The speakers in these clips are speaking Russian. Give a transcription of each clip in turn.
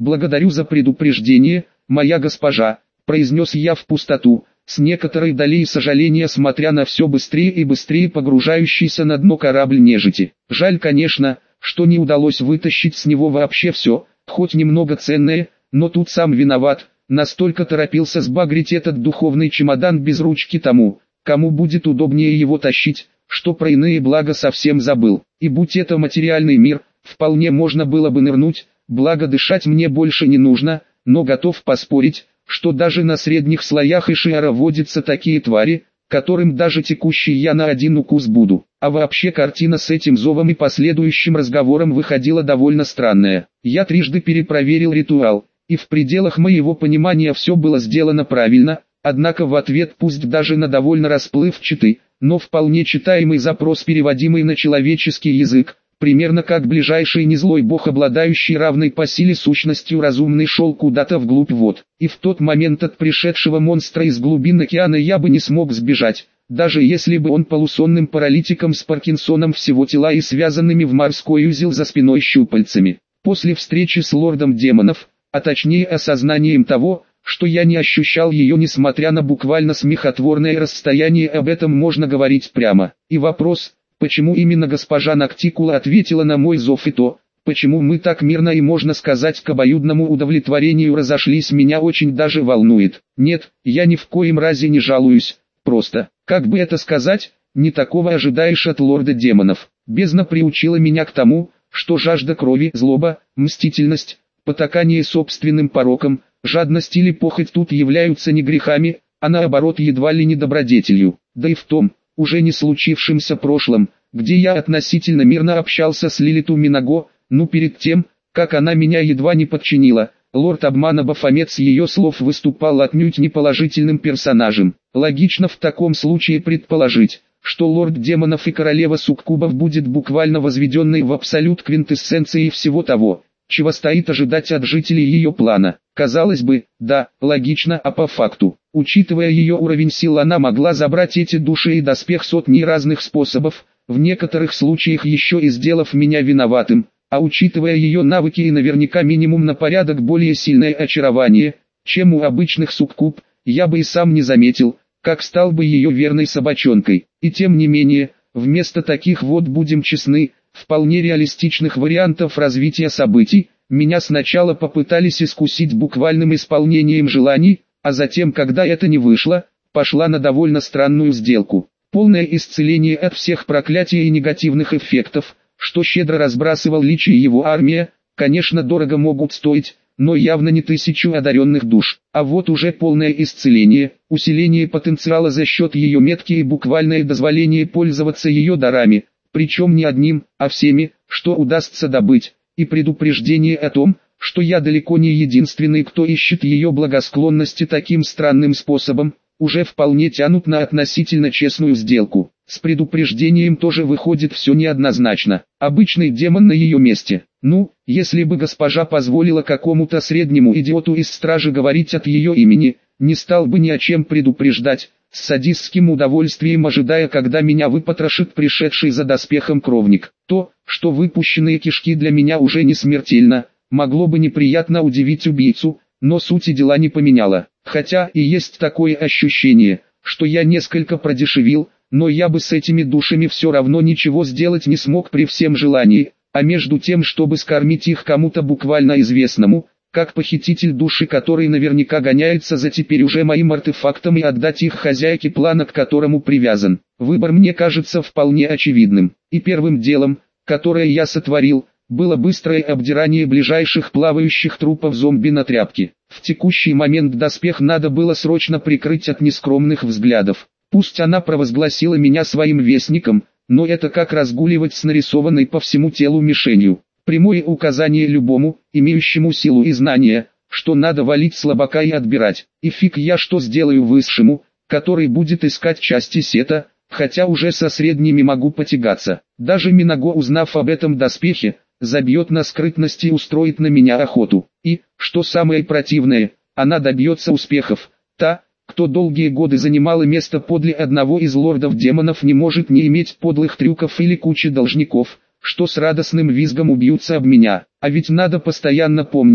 «Благодарю за предупреждение, моя госпожа», — произнес я в пустоту, с некоторой долей сожаления смотря на все быстрее и быстрее погружающийся на дно корабль нежити. Жаль, конечно, что не удалось вытащить с него вообще все, хоть немного ценное, но тут сам виноват, настолько торопился сбагрить этот духовный чемодан без ручки тому, кому будет удобнее его тащить, что про иные блага совсем забыл. И будь это материальный мир, вполне можно было бы нырнуть, благо дышать мне больше не нужно, но готов поспорить, что даже на средних слоях Ишиара водятся такие твари, которым даже текущий я на один укус буду. А вообще картина с этим зовом и последующим разговором выходила довольно странная. Я трижды перепроверил ритуал, и в пределах моего понимания все было сделано правильно, однако в ответ пусть даже на довольно расплывчатый, но вполне читаемый запрос, переводимый на человеческий язык, примерно как ближайший незлой бог, обладающий равной по силе сущностью разумный, шел куда-то вглубь вод. И в тот момент от пришедшего монстра из глубин океана я бы не смог сбежать, даже если бы он полусонным паралитиком с Паркинсоном всего тела и связанными в морской узел за спиной щупальцами. После встречи с лордом демонов, а точнее осознанием того, что я не ощущал ее несмотря на буквально смехотворное расстояние, об этом можно говорить прямо. И вопрос, почему именно госпожа Ноктикула ответила на мой зов, и то, почему мы так мирно и, можно сказать, к обоюдному удовлетворению разошлись, меня очень даже волнует. Нет, я ни в коем разе не жалуюсь, просто, как бы это сказать, не такого ожидаешь от лорда демонов. Бездна приучила меня к тому, что жажда крови, злоба, мстительность, потакание собственным порокам, жадность или похоть тут являются не грехами, а наоборот едва ли не добродетелью. Да и в том, уже не случившемся прошлом, где я относительно мирно общался с Лилиту Минаго, перед тем, как она меня едва не подчинила, лорд обмана Бафомет с ее слов выступал отнюдь не положительным персонажем. Логично в таком случае предположить, что лорд демонов и королева суккубов будет буквально возведенной в абсолют квинтэссенцией всего того, чего стоит ожидать от жителей ее плана. Казалось бы, да, логично, а по факту, учитывая ее уровень сил, она могла забрать эти души и доспех сотни разных способов, в некоторых случаях еще и сделав меня виноватым, а учитывая ее навыки и наверняка минимум на порядок более сильное очарование, чем у обычных суккуб, я бы и сам не заметил, как стал бы ее верной собачонкой. И тем не менее, вместо таких вот, будем честны, вполне реалистичных вариантов развития событий, меня сначала попытались искусить буквальным исполнением желаний, а затем, когда это не вышло, пошла на довольно странную сделку. Полное исцеление от всех проклятий и негативных эффектов, что щедро разбрасывал Лич и его армия, конечно, дорого могут стоить, но явно не 1000 одаренных душ. А вот уже полное исцеление, усиление потенциала за счет ее метки и буквальное дозволение пользоваться ее дарами, причем не одним, а всеми, что удастся добыть, и предупреждение о том, что я далеко не единственный, кто ищет ее благосклонности таким странным способом, уже вполне тянут на относительно честную сделку. С предупреждением тоже выходит все неоднозначно. Обычный демон на ее месте. Если бы госпожа позволила какому-то среднему идиоту из стражи говорить от ее имени, не стал бы ни о чем предупреждать, с садистским удовольствием ожидая, когда меня выпотрошит пришедший за доспехом кровник. То, что выпущенные кишки для меня уже не смертельно, могло бы неприятно удивить убийцу, но сути дела не поменяло. Хотя и есть такое ощущение, что я несколько продешевил, но я бы с этими душами все равно ничего сделать не смог при всем желании, а между тем, чтобы скормить их кому-то буквально известному, как похититель души, который наверняка гоняется за теперь уже моим артефактом, и отдать их хозяйке плана, к которому привязан. Выбор мне кажется вполне очевидным. И первым делом, которое я сотворил, было быстрое обдирание ближайших плавающих трупов зомби на тряпке. В текущий момент доспех надо было срочно прикрыть от нескромных взглядов. Пусть она провозгласила меня своим вестником, но это как разгуливать с нарисованной по всему телу мишенью. Прямое указание любому, имеющему силу и знания, что надо валить слабака и отбирать. И фиг я что сделаю высшему, который будет искать части сета, хотя уже со средними могу потягаться. Даже Минаго, узнав об этом доспехе, забьет на скрытность и устроит на меня охоту. И, что самое противное, она добьется успехов. Та, кто долгие годы занимала место подле одного из лордов демонов, не может не иметь подлых трюков или кучи должников, что с радостным визгом убьются об меня. А ведь надо постоянно помнить,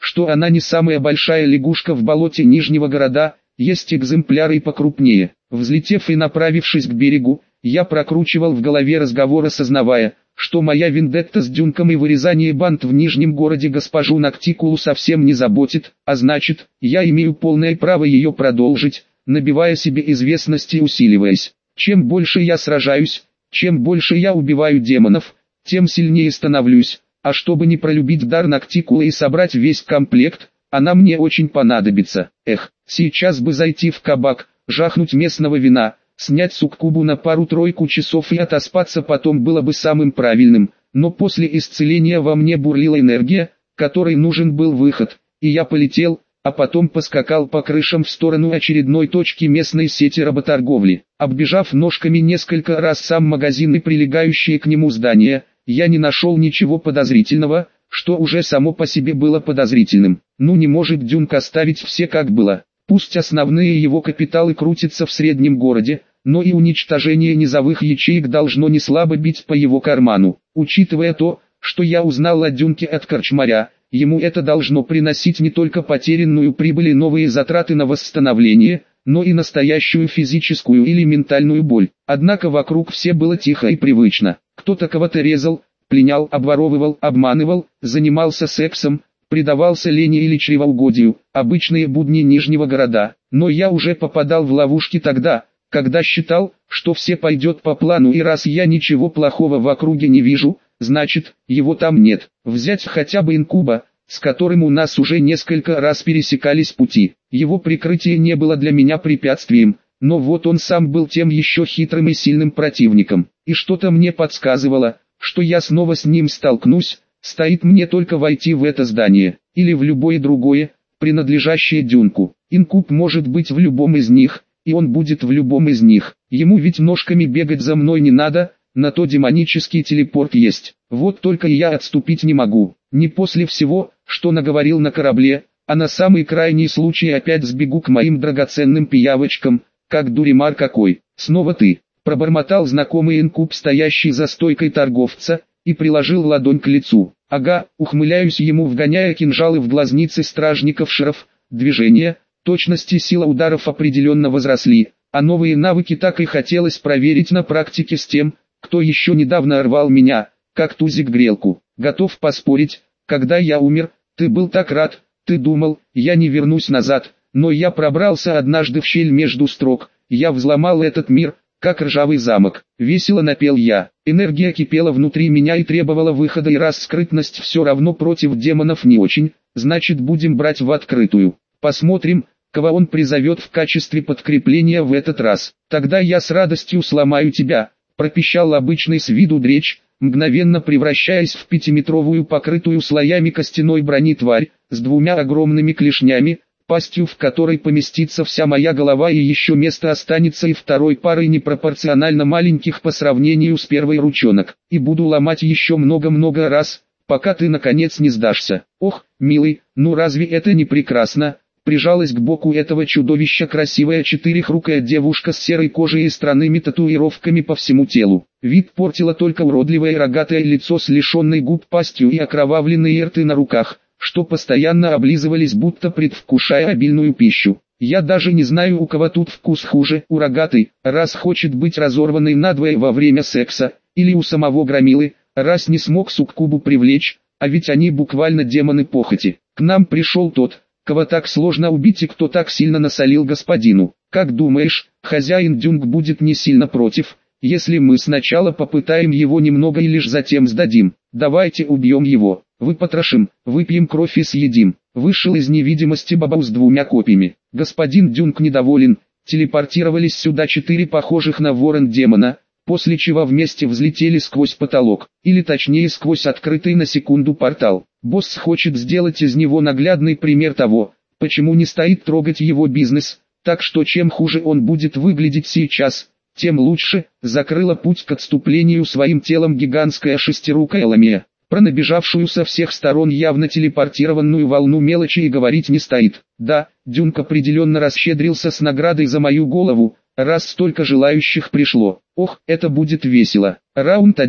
что она не самая большая лягушка в болоте Нижнего города, есть экземпляры и покрупнее. Взлетев и направившись к берегу, я прокручивал в голове разговор, осознавая, что моя вендетта с Дюнком и вырезание банд в Нижнем городе госпожу Ноктикулу совсем не заботит, а значит, я имею полное право ее продолжить, набивая себе известность и усиливаясь. Чем больше я сражаюсь, чем больше я убиваю демонов, тем сильнее становлюсь, а чтобы не пролюбить дар Ноктикулы и собрать весь комплект, она мне очень понадобится. Эх, сейчас бы зайти в кабак, жахнуть местного вина, снять суккубу на пару-тройку часов и отоспаться потом было бы самым правильным, но после исцеления во мне бурлила энергия, которой нужен был выход, и я полетел, а потом поскакал по крышам в сторону очередной точки местной сети работорговли. Оббежав ножками несколько раз сам магазин и прилегающие к нему здания, я не нашел ничего подозрительного, что уже само по себе было подозрительным. Ну не может Дюнк оставить все как было. Пусть основные его капиталы крутятся в среднем городе, но и уничтожение низовых ячеек должно не слабо бить по его карману. Учитывая то, что я узнал о Дюнке от корчмаря, ему это должно приносить не только потерянную прибыль и новые затраты на восстановление, но и настоящую физическую или ментальную боль. Однако вокруг все было тихо и привычно. Кто-то кого-то резал, пленял, обворовывал, обманывал, занимался сексом, предавался лени или чревоугодию, обычные будни Нижнего города. Но я уже попадал в ловушки тогда, когда считал, что все пойдет по плану, и раз я ничего плохого в округе не вижу, значит, его там нет. Взять хотя бы инкуба, с которым у нас уже несколько раз пересекались пути. Его прикрытие не было для меня препятствием, но вот он сам был тем еще хитрым и сильным противником. И что-то мне подсказывало, что я снова с ним столкнусь, стоит мне только войти в это здание, или в любое другое, принадлежащее Дюнку. Инкуб может быть в любом из них, и он будет в любом из них. Ему ведь ножками бегать за мной не надо, на то демонический телепорт есть. Вот только я отступить не могу. Не после всего, что наговорил на корабле, а на самый крайний случай опять сбегу к моим драгоценным пиявочкам, как дуримар какой. Снова ты, пробормотал знакомый инкуб, стоящий за стойкой торговца, и приложил ладонь к лицу. Ага, ухмыляюсь ему, вгоняя кинжалы в глазницы стражников шеров. Движения, точность и сила ударов определенно возросли, а новые навыки так и хотелось проверить на практике с тем, кто еще недавно рвал меня, как тузик грелку. Готов поспорить, когда я умер, ты был так рад, ты думал, я не вернусь назад, но я пробрался однажды в щель между строк, я взломал этот мир, как ржавый замок. Весело напел я. Энергия кипела внутри меня и требовала выхода, и раз скрытность все равно против демонов не очень, значит будем брать в открытую. Посмотрим, кого он призовет в качестве подкрепления в этот раз. Тогда я с радостью сломаю тебя, пропищал обычный с виду дречь, мгновенно превращаясь в 5-метровую покрытую слоями костяной брони тварь, с двумя огромными клешнями, пастью в которой поместится вся моя голова, и еще место останется и второй парой непропорционально маленьких по сравнению с первой ручонок. И буду ломать еще много-много раз, пока ты наконец не сдашься. Ох, милый, ну разве это не прекрасно? Прижалась к боку этого чудовища красивая четырехрукая девушка с серой кожей и странными татуировками по всему телу. Вид портило только уродливое рогатое лицо с лишенной губ пастью и окровавленные рты на руках, что постоянно облизывались, будто предвкушая обильную пищу. Я даже не знаю, у кого тут вкус хуже, у рогатой, раз хочет быть разорванной надвое во время секса, или у самого громилы, раз не смог суккубу привлечь, а ведь они буквально демоны похоти. К нам пришел тот, кого так сложно убить и кто так сильно насолил господину. Как думаешь, хозяин Дюнк будет не сильно против, если мы сначала попытаем его немного и лишь затем сдадим? Давайте убьем его, выпотрошим, выпьем кровь и съедим. Вышел из невидимости Бабау с двумя копьями. Господин Дюнк недоволен, телепортировались сюда 4 похожих на ворон демона, после чего вместе взлетели сквозь потолок, или точнее сквозь открытый на секунду портал. Босс хочет сделать из него наглядный пример того, почему не стоит трогать его бизнес, так что чем хуже он будет выглядеть сейчас, тем лучше. Закрыла путь к отступлению своим телом гигантская шестирукая ламия. Про набежавшую со всех сторон явно телепортированную волну мелочи и говорить не стоит. Да, Дюнк определенно расщедрился с наградой за мою голову, раз столько желающих пришло. Ох, это будет весело. Раунд 1.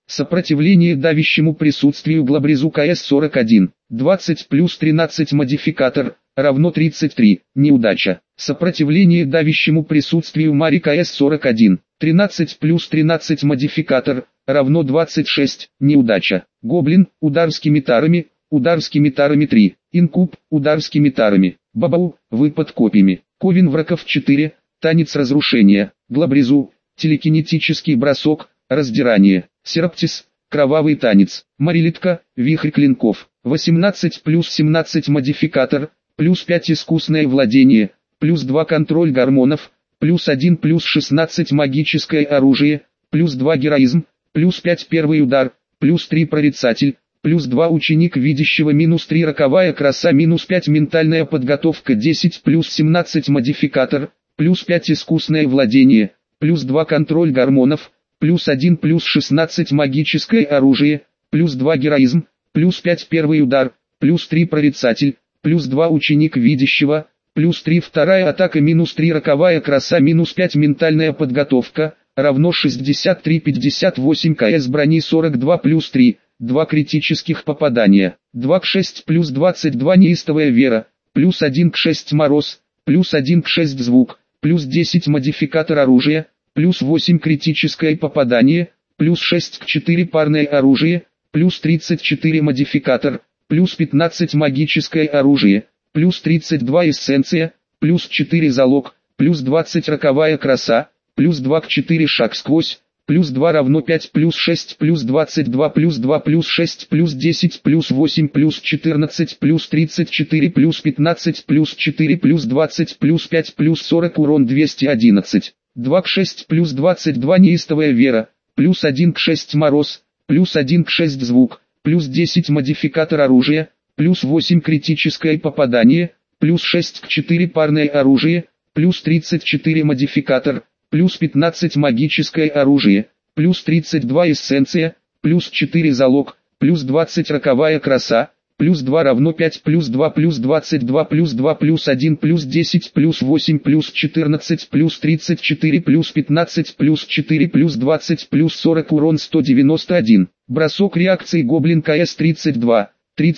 Сопротивление давящему присутствию глабрезу КС-41. 20 плюс 13 модификатор, равно 33. Неудача. Сопротивление давящему присутствию Мари КС-41. 13 плюс 13 модификатор, равно 26. Неудача. Гоблин, удар скимитарами, 3. Инкуб, удар скимитарами. Бабау, выпад копьями. Ковен врагов 4. Танец разрушения. Глабрезу, телекинетический бросок, раздирание. Сераптис, кровавый танец. Марилитка, вихрь клинков. 18 плюс 17 модификатор, плюс 5 искусное владение, плюс 2 контроль гормонов, плюс 1 плюс 16 магическое оружие, плюс 2 героизм, плюс 5 первый удар, плюс 3 прорицатель, плюс 2 ученик видящего, минус 3 роковая краса, минус 5 ментальная подготовка, 10 плюс 17 модификатор, плюс 5 искусное владение, плюс 2 контроль гормонов, плюс 1 плюс 16 магическое оружие, плюс 2 героизм, плюс 5 первый удар, плюс 3 прорицатель, плюс 2 ученик видящего, плюс 3 вторая атака, минус 3 роковая краса, минус 5 ментальная подготовка, равно 63-58 КС брони 42 плюс 3, 2 критических попадания, 2 к 6 плюс 22 неистовая вера, плюс 1 к 6 мороз, плюс 1 к 6 звук, плюс 10 модификатор оружия, плюс 8 критическое попадание, плюс 6 к 4 парное оружие, плюс 34 модификатор, плюс 15 магическое оружие, плюс 32 эссенция, плюс 4 залог, плюс 20 роковая краса, плюс 2 к 4 шаг сквозь, плюс 2 равно 5 плюс 6 плюс 22 плюс 2 плюс 6 плюс 10 плюс 8 плюс 14 плюс 34 плюс 15 плюс 4 плюс 20 плюс 5 плюс 40 урон 211, 2 к 6 плюс 22 неистовая вера, плюс 1 к 6 мороз, плюс 1 к 6 звук, плюс 10 модификатор оружия, плюс 8 критическое попадание, плюс 6 к 4 парное оружие, плюс 34 модификатор, плюс 15 магическое оружие, плюс 32 эссенция, плюс 4 залог, плюс 20 роковая краса, плюс 2 равно 5 плюс 2 плюс 22 плюс 2 плюс 1 плюс 10 плюс 8 плюс 14 плюс 34 плюс 15 плюс 4 плюс 20 плюс 40 урон 191. Бросок реакции гоблин КС-32,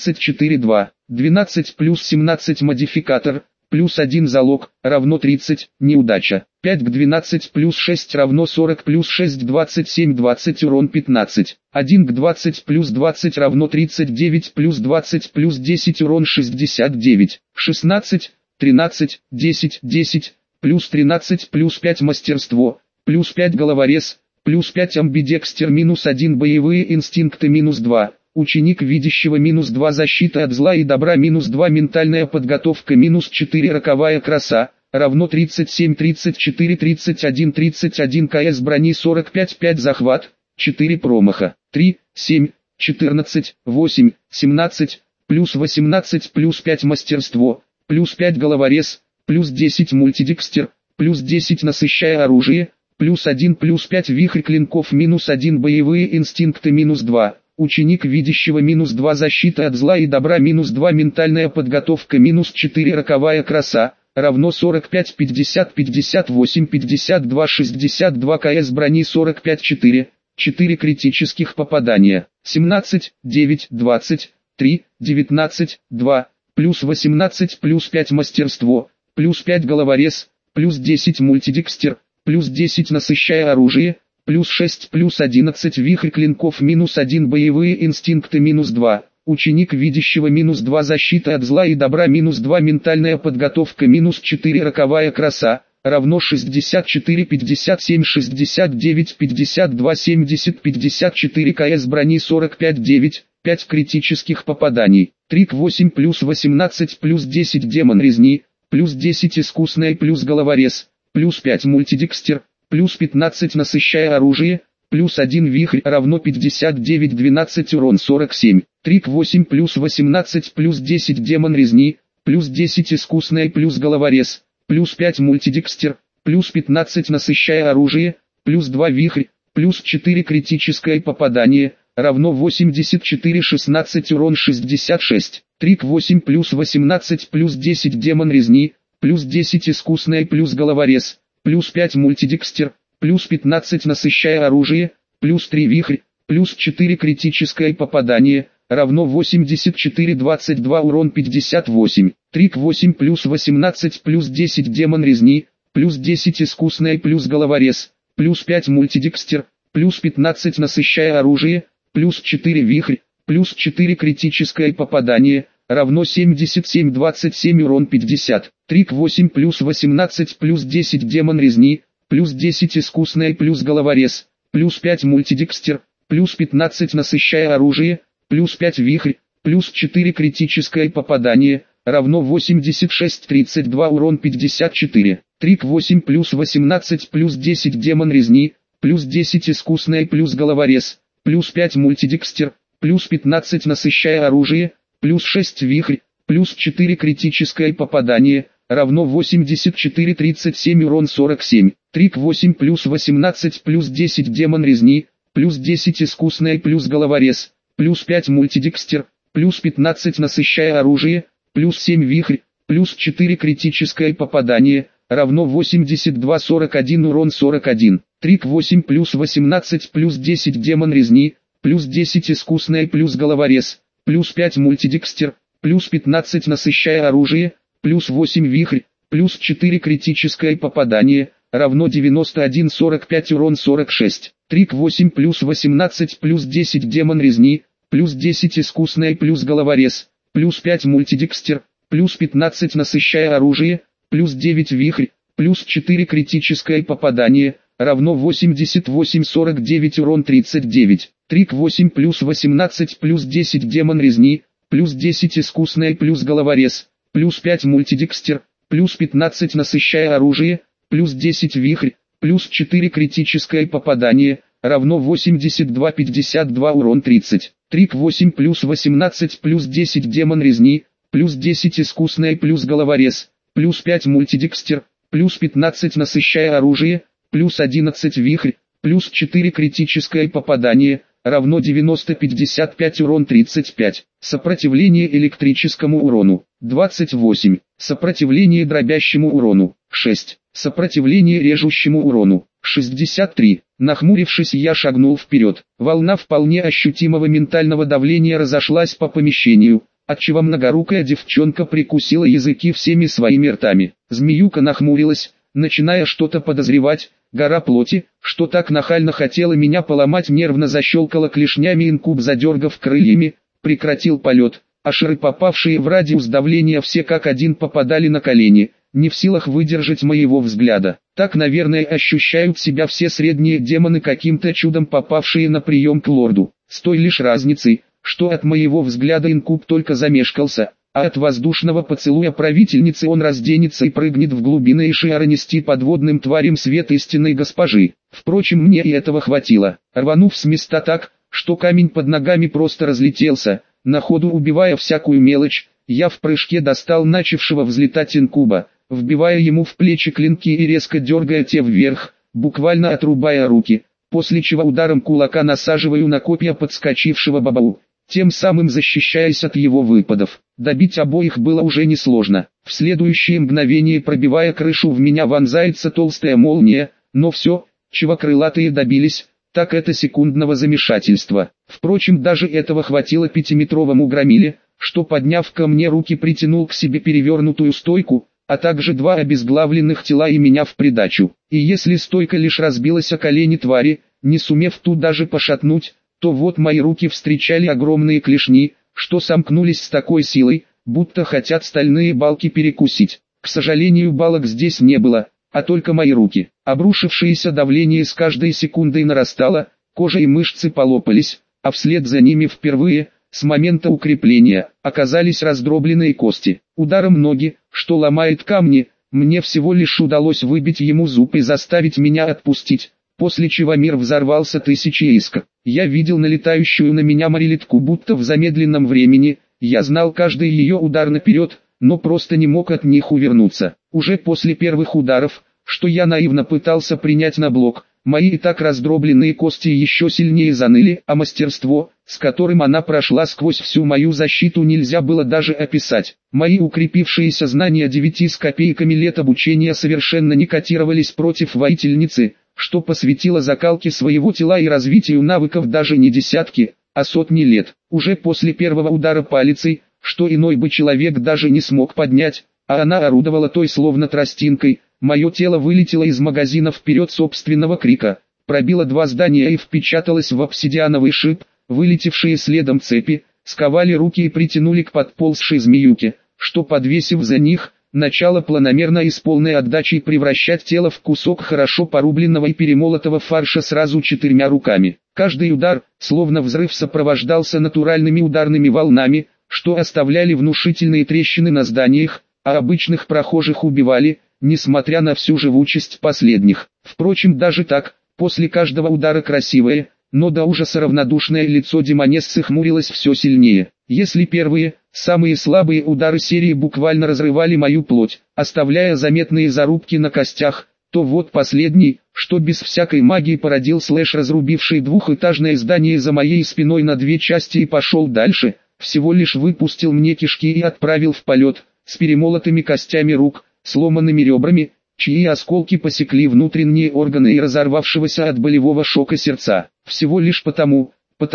34-2, 12 плюс 17 модификатор, плюс 1 залог, равно 30, неудача. 5 к 12 плюс 6 равно 40 плюс 6 27 20 урон 15. 1 к 20 плюс 20 равно 39 плюс 20 плюс 10 урон 69. 16, 13, 10, 10, плюс 13 плюс 5 мастерство, плюс 5 головорез, плюс 5 амбидекстер, минус 1 боевые инстинкты, минус 2. Ученик видящего, минус 2 защита от зла и добра, минус 2 ментальная подготовка, минус 4 роковая краса, равно 37 34 31 31 КС брони 45 5 захват, 4 промаха, 3, 7, 14, 8, 17, плюс 18 плюс 5 мастерство, плюс 5 головорез, плюс 10 мультидекстер, плюс 10 насыщая оружие, плюс 1 плюс 5 вихрь клинков, минус 1 боевые инстинкты, минус 2. Ученик видящего, минус 2 защита от зла и добра, минус 2 ментальная подготовка, минус 4 роковая краса, равно 45 50 58 52 62 КС брони 45 4, 4 критических попадания, 17, 9, 20, 3, 19, 2, плюс 18 плюс 5 мастерство, плюс 5 головорез, плюс 10 мультидекстер, плюс 10 насыщая оружие, плюс 6 плюс 11 вихрь клинков, минус 1 боевые инстинкты, минус 2, ученик видящего, минус 2 защита от зла и добра, минус 2 ментальная подготовка, минус 4 роковая краса, равно 64 57 69 52 70 54 КС брони 45 9, 5 критических попаданий, 3 к 8 плюс 18 плюс 10 демон резни, плюс 10 искусная плюс головорез, плюс 5 мультидекстер, плюс 15 насыщая оружие, плюс 1 вихрь, равно 59 12 урон 47, 3 к 8 плюс 18 плюс 10 демон резни, плюс 10 искусная плюс головорез, плюс 5 мультидекстер, плюс 15 насыщая оружие, плюс 2 вихрь, плюс 4 критическое попадание, равно 84 16 урон 66, 3 к 8 плюс 18 плюс 10 демон резни, плюс 10 искусная плюс головорез, плюс 5 мультидекстер, плюс 15 насыщая оружие, плюс 3 вихрь, плюс 4 критическое попадание, равно 84-22 урон 58. Трик 8 плюс 18 плюс 10 демон резни, плюс 10 искусная плюс головорез, плюс 5 мультидекстер, плюс 15 насыщая оружие, плюс 4 вихрь, плюс 4 критическое попадание, равно 77-27 урон 50. Трик 8 плюс 18 плюс 10 демон резни, плюс 10 искусная плюс головорез, плюс 5 мультидекстер, плюс 15 насыщая оружие, плюс 5 вихрь, плюс 4 критическое попадание, равно 86-32 урон 54. Трик 8 плюс 18 плюс 10 демон резни, плюс 10 искусная плюс головорез, плюс 5 мультидекстер, плюс 15 насыщая оружие, плюс 6 вихрь, плюс 4 критическое попадание, равно 84-37 урон 47. Трик 8 плюс 18 плюс 10 демон резни, плюс 10 искусная плюс головорез, плюс 5 мультидекстер, плюс 15 насыщая оружие, плюс 7 вихрь, плюс 4 критическое попадание, равно 82-41 урон 41. Трик 8 плюс 18 плюс 10 демон резни, плюс 10 искусная плюс головорез, плюс 5 мультидекстер, плюс 15 насыщая оружие, плюс 8 вихрь, плюс 4 критическое попадание, равно 91-45 урон 46. Трик 8 плюс 18 плюс 10 демон резни, плюс 10 искусная плюс головорез, плюс 5 мультидекстер, плюс 15 насыщая оружие, плюс 9 вихрь, плюс 4 критическое попадание, равно 88-49 урон 39. Трик 8 плюс 18 плюс 10 демон резни, плюс 10 искусная плюс головорез, плюс 5 мультидекстер, плюс 15 насыщая оружие, плюс 10 вихрь, плюс 4 критическое попадание, равно 82-52 урон 30. Трик 8 плюс 18 плюс 10 демон резни, плюс 10 искусная плюс головорез, плюс 5 мультидекстер, плюс 15 насыщая оружие, плюс 11 вихрь, плюс 4 критическое попадание, равно 90-55 урон 35. Сопротивление электрическому урону 28. Сопротивление дробящему урону 6. Сопротивление режущему урону 63. Нахмурившись, я шагнул вперед. Волна вполне ощутимого ментального давления разошлась по помещению, отчего многорукая девчонка прикусила языки всеми своими ртами. Змеюка нахмурилась, начиная что-то подозревать. Гора плоти, что так нахально хотела меня поломать, нервно защелкала клешнями, инкуб, задергав крыльями, прекратил полет, а шары, попавшие в радиус давления, все как один попадали на колени, не в силах выдержать моего взгляда. Так, наверное, ощущают себя все средние демоны, каким-то чудом попавшие на прием к лорду, с той лишь разницей, что от моего взгляда инкуб только замешкался, а от воздушного поцелуя правительницы он разденется и прыгнет в глубины Ишиара нести подводным тварям свет истинной госпожи. Впрочем, мне и этого хватило. Рванув с места так, что камень под ногами просто разлетелся, на ходу убивая всякую мелочь, я в прыжке достал начавшего взлетать инкуба, вбивая ему в плечи клинки и резко дергая те вверх, буквально отрубая руки, после чего ударом кулака насаживаю на копья подскочившего бабау, тем самым защищаясь от его выпадов. Добить обоих было уже несложно. В следующее мгновение, пробивая крышу, в меня вонзается толстая молния, но все, чего крылатые добились, так это секундного замешательства. Впрочем, даже этого хватило пятиметровому громиле, что, подняв ко мне руки, притянул к себе перевернутую стойку, а также два обезглавленных тела и меня в придачу. И если стойка лишь разбилась о колени твари, не сумев ту даже пошатнуть, то вот мои руки встречали огромные клешни, что сомкнулись с такой силой, будто хотят стальные балки перекусить. К сожалению, балок здесь не было, а только мои руки. Обрушившееся давление с каждой секундой нарастало, кожа и мышцы полопались, а вслед за ними впервые, с момента укрепления, оказались раздробленные кости. Ударом ноги, что ломает камни, мне всего лишь удалось выбить ему зуб и заставить меня отпустить, после чего мир взорвался тысячей искр. Я видел налетающую на меня марилетку будто в замедленном времени, я знал каждый ее удар наперед, но просто не мог от них увернуться. Уже после первых ударов, что я наивно пытался принять на блок, мои и так раздробленные кости еще сильнее заныли, а мастерство, с которым она прошла сквозь всю мою защиту, нельзя было даже описать. Мои укрепившиеся знания 9 с копейками лет обучения совершенно не котировались против воительницы, что посвятила закалке своего тела и развитию навыков даже не десятки, а сотни лет. Уже после первого удара палицей, что иной бы человек даже не смог поднять, а она орудовала той словно тростинкой, мое тело вылетело из магазина вперед собственного крика, пробило два здания и впечаталось в обсидиановый шип, вылетевшие следом цепи, сковали руки и притянули к подползшей змеюке, что, подвесив за них, начало планомерно и с полной отдачей превращать тело в кусок хорошо порубленного и перемолотого фарша сразу 4 руками. Каждый удар, словно взрыв, сопровождался натуральными ударными волнами, что оставляли внушительные трещины на зданиях, а обычных прохожих убивали, несмотря на всю живучесть последних. Впрочем, даже так, после каждого удара красивое, но до ужаса равнодушное лицо демонессы хмурилось все сильнее. Если первые, самые слабые удары серии буквально разрывали мою плоть, оставляя заметные зарубки на костях, то вот последний, что без всякой магии породил слэш, разрубивший двухэтажное здание за моей спиной на две части и пошел дальше, всего лишь выпустил мне кишки и отправил в полет, с перемолотыми костями рук, сломанными ребрами, чьи осколки посекли внутренние органы и разорвавшегося от болевого шока сердца. Всего лишь потому,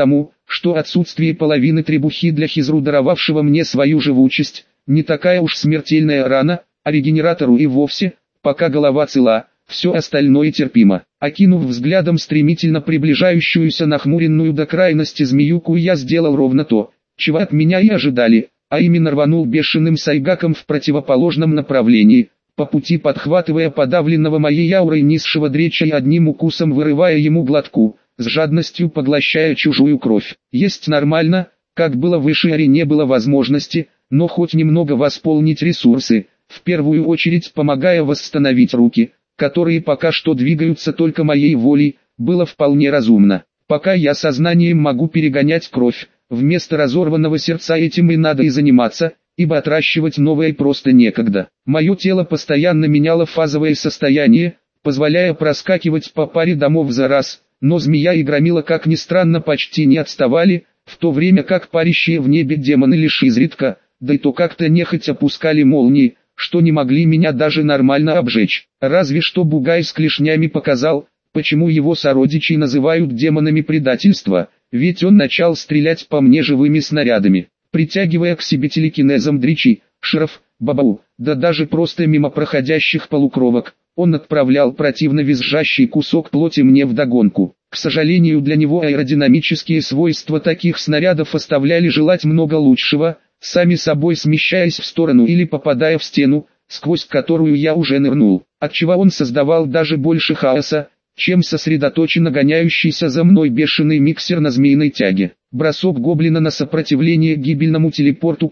что отсутствие половины требухи для Хизру, даровавшего мне свою живучесть, не такая уж смертельная рана, а регенератору и вовсе, пока голова цела, все остальное терпимо. Окинув взглядом стремительно приближающуюся нахмуренную до крайности змеюку, я сделал ровно то, чего от меня и ожидали, а именно рванул бешеным сайгаком в противоположном направлении, по пути подхватывая подавленного моей аурой низшего дреча и одним укусом вырывая ему глотку, с жадностью поглощая чужую кровь. Есть нормально, как было выше, аре не было возможности, но хоть немного восполнить ресурсы, в первую очередь помогая восстановить руки, которые пока что двигаются только моей волей, было вполне разумно. Пока я сознанием могу перегонять кровь, вместо разорванного сердца этим и надо и заниматься, ибо отращивать новое просто некогда. Мое тело постоянно меняло фазовое состояние, позволяя проскакивать по паре домов за раз, но змея и громила, как ни странно, почти не отставали, в то время как парящие в небе демоны лишь изредка, да и то как-то нехотя пускали молнии, что не могли меня даже нормально обжечь. Разве что бугай с клешнями показал, почему его сородичи называют демонами предательства, ведь он начал стрелять по мне живыми снарядами, притягивая к себе телекинезом дричи, шеров, бабау, да даже просто мимо проходящих полукровок. Он отправлял противно визжащий кусок плоти мне вдогонку. К сожалению, для него аэродинамические свойства таких снарядов оставляли желать много лучшего, сами собой смещаясь в сторону или попадая в стену, сквозь которую я уже нырнул, отчего он создавал даже больше хаоса, чем сосредоточенно гоняющийся за мной бешеный миксер на змеиной тяге. Бросок гоблина на сопротивление гибельному телепорту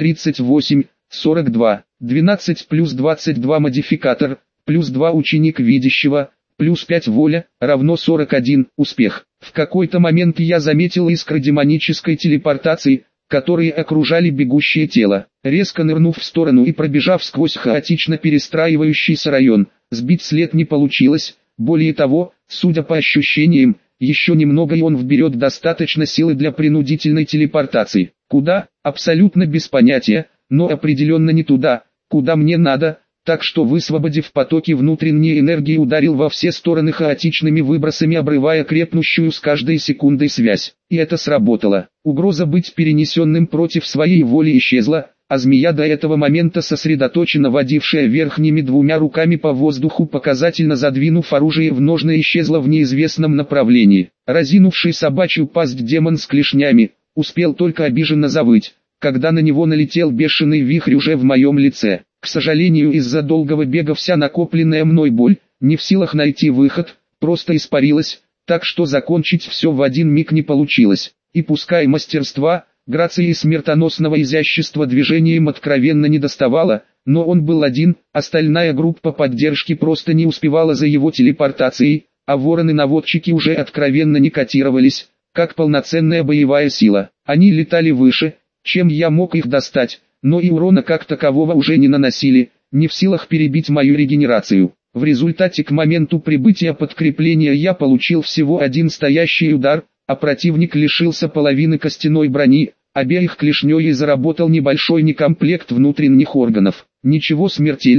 КС-38, 42, 12 плюс 22 модификатор, плюс 2 ученик видящего, плюс 5 воля, равно 41, успех. В какой-то момент я заметил искры демонической телепортации, которые окружали бегущее тело. Резко нырнув в сторону и пробежав сквозь хаотично перестраивающийся район, сбить след не получилось. Более того, судя по ощущениям, еще немного и он вберет достаточно силы для принудительной телепортации. Куда? Абсолютно без понятия, но определенно не туда, куда мне надо, так что, высвободив потоки внутренней энергии, ударил во все стороны хаотичными выбросами, обрывая крепнущую с каждой секундой связь. И это сработало. Угроза быть перенесенным против своей воли исчезла, а змея, до этого момента сосредоточенно водившая верхними двумя руками по воздуху, показательно задвинув оружие в ножны, исчезла в неизвестном направлении. Разинувший собачью пасть демон с клешнями, успел только обиженно завыть, когда на него налетел бешеный вихрь уже в моем лице. К сожалению, из-за долгого бега вся накопленная мной боль, не в силах найти выход, просто испарилась, так что закончить все в один миг не получилось. И пускай мастерства, грации и смертоносного изящества движением откровенно не доставало, но он был один, остальная группа поддержки просто не успевала за его телепортацией, а вороны-наводчики уже откровенно не котировались, как полноценная боевая сила. Они летали выше, чем я мог их достать, но и урона как такового уже не наносили, не в силах перебить мою регенерацию. В результате к моменту прибытия подкрепления я получил всего один стоящий удар, а противник лишился половины костяной брони, обеих клешней и заработал небольшой некомплект внутренних органов. Ничего смертельного,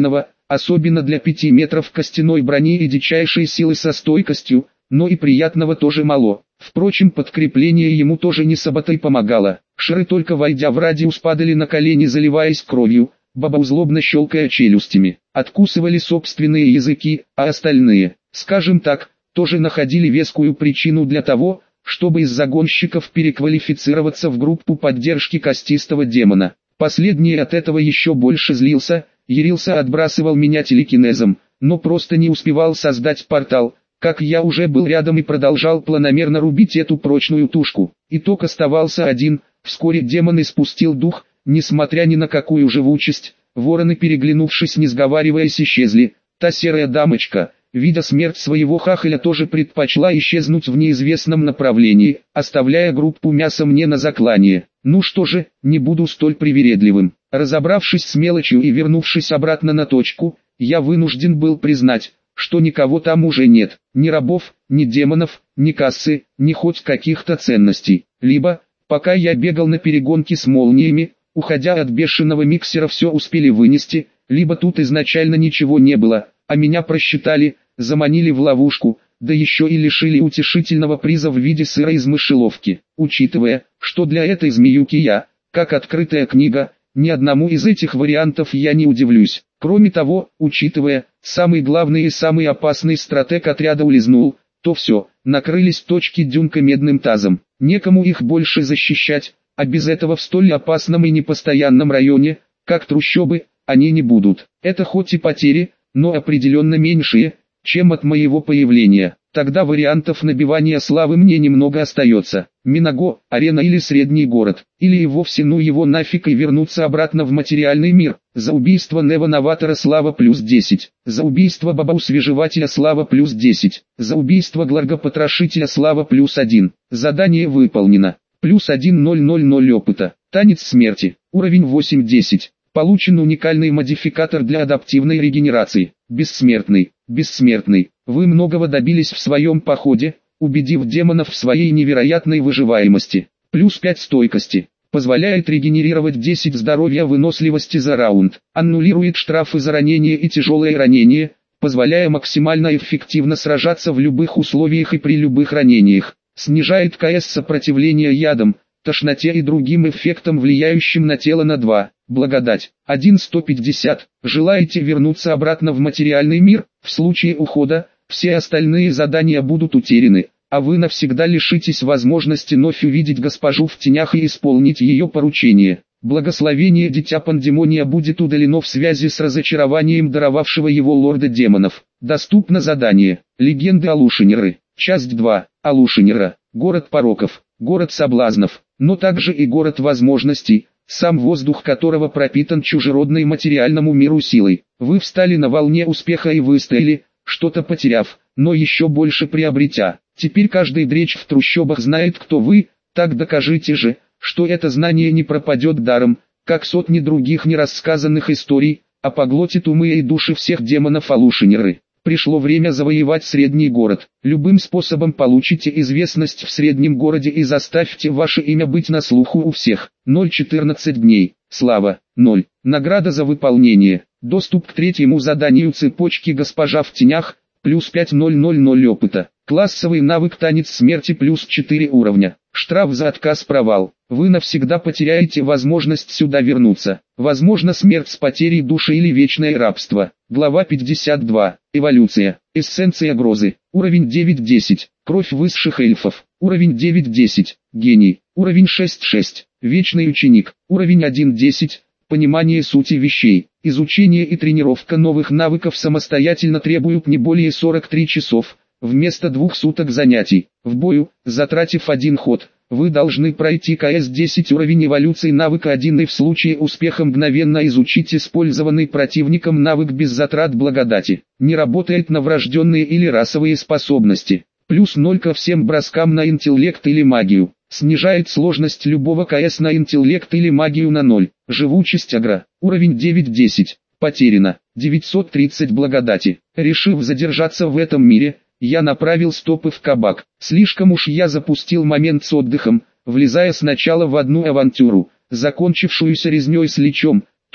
особенно для 5 метров костяной брони и дичайшей силы со стойкостью, но и приятного тоже мало. Впрочем, подкрепление ему тоже не саботой помогало. Шеры, только войдя в радиус, падали на колени, заливаясь кровью, баба злобно щелкая челюстями, откусывали собственные языки, а остальные, скажем так, тоже находили вескую причину для того, чтобы из загонщиков переквалифицироваться в группу поддержки костистого демона. Последний от этого еще больше злился, ярился, отбрасывал меня телекинезом, но просто не успевал создать портал, как я уже был рядом и продолжал планомерно рубить эту прочную тушку. Итог оставался один: вскоре демон испустил дух, несмотря ни на какую живучесть. Вороны, переглянувшись, не сговариваясь, исчезли. Та серая дамочка, видя смерть своего хахаля, тоже предпочла исчезнуть в неизвестном направлении, оставляя группу мяса мне на заклание. Ну что же, не буду столь привередливым. Разобравшись с мелочью и вернувшись обратно на точку, я вынужден был признать, что никого там уже нет, ни рабов, ни демонов, ни кассы, ни хоть каких-то ценностей. Либо, пока я бегал на перегонки с молниями, уходя от бешеного миксера, все успели вынести, либо тут изначально ничего не было, а меня просчитали, заманили в ловушку, да еще и лишили утешительного приза в виде сыра из мышеловки. Учитывая, что для этой змеюки я, как открытая книга, ни одному из этих вариантов я не удивлюсь. Кроме того, учитывая, самый главный и самый опасный стратег отряда улизнул, то все, накрылись точки Дюнка медным тазом. Некому их больше защищать, а без этого в столь опасном и непостоянном районе, как трущобы, они не будут. Это хоть и потери, но определенно меньшие, чем от моего появления. Тогда вариантов набивания славы мне немного остается. Минаго, арена или средний город, или и вовсе ну его нафиг и вернуться обратно в материальный мир. За убийство Нева-новатора слава плюс 10. За убийство Баба-усвежевателя слава плюс 10. За убийство Гларга-потрошителя слава плюс 1. Задание выполнено. Плюс 1000 опыта. Танец смерти. Уровень 8-10. Получен уникальный модификатор для адаптивной регенерации. Бессмертный. Бессмертный. Вы многого добились в своем походе, убедив демонов в своей невероятной выживаемости. Плюс 5 стойкости. Позволяет регенерировать 10 здоровья, выносливости за раунд. Аннулирует штрафы за ранения и тяжелые ранения, позволяя максимально эффективно сражаться в любых условиях и при любых ранениях. Снижает КС сопротивления ядам, тошноте и другим эффектам, влияющим на тело, на 2. Благодать. 1/150. Желаете вернуться обратно в материальный мир? В случае ухода, все остальные задания будут утеряны, а вы навсегда лишитесь возможности вновь увидеть госпожу в тенях и исполнить ее поручение. Благословение Дитя Пандемония будет удалено в связи с разочарованием даровавшего его лорда демонов. Доступно задание. Легенды Алушинеры. Часть 2. Алушинера. Город пороков, город соблазнов, но также и город возможностей, сам воздух которого пропитан чужеродной материальному миру силой. Вы встали на волне успеха и выстояли, что-то потеряв, но еще больше приобретя. Теперь каждый дречь в трущобах знает, кто вы, так докажите же, что это знание не пропадет даром, как сотни других нерассказанных историй, а поглотит умы и души всех демонов Алушинеры. Пришло время завоевать средний город. Любым способом получите известность в среднем городе и заставьте ваше имя быть на слуху у всех. 0-14 дней. Слава. 0. Награда за выполнение. Доступ к третьему заданию цепочки «Госпожа в тенях», плюс 5000 опыта. Классовый навык «Танец смерти» плюс 4 уровня. Штраф за отказ, провал. Вы навсегда потеряете возможность сюда вернуться. Возможно, смерть с потерей души или вечное рабство. Глава 52. Эволюция. Эссенция грозы. Уровень 9-10. Кровь высших эльфов. Уровень 9-10. Гений. Уровень 6-6. Вечный ученик. Уровень 1-10. Понимание сути вещей. Изучение и тренировка новых навыков самостоятельно требуют не более 43 часов, вместо 2 суток занятий. В бою, затратив один ход, вы должны пройти КС-10 уровень эволюции навыка 1 и в случае успеха мгновенно изучить использованный противником навык без затрат благодати. Не работает на врожденные или расовые способности. Плюс 0 ко всем броскам на интеллект или магию. Снижает сложность любого КС на интеллект или магию на 0. Живучесть агро. Уровень 9-10. Потеряно. 930 благодати. Решив задержаться в этом мире, я направил стопы в кабак. Слишком уж я запустил момент с отдыхом, влезая сначала в одну авантюру, закончившуюся резней с личом,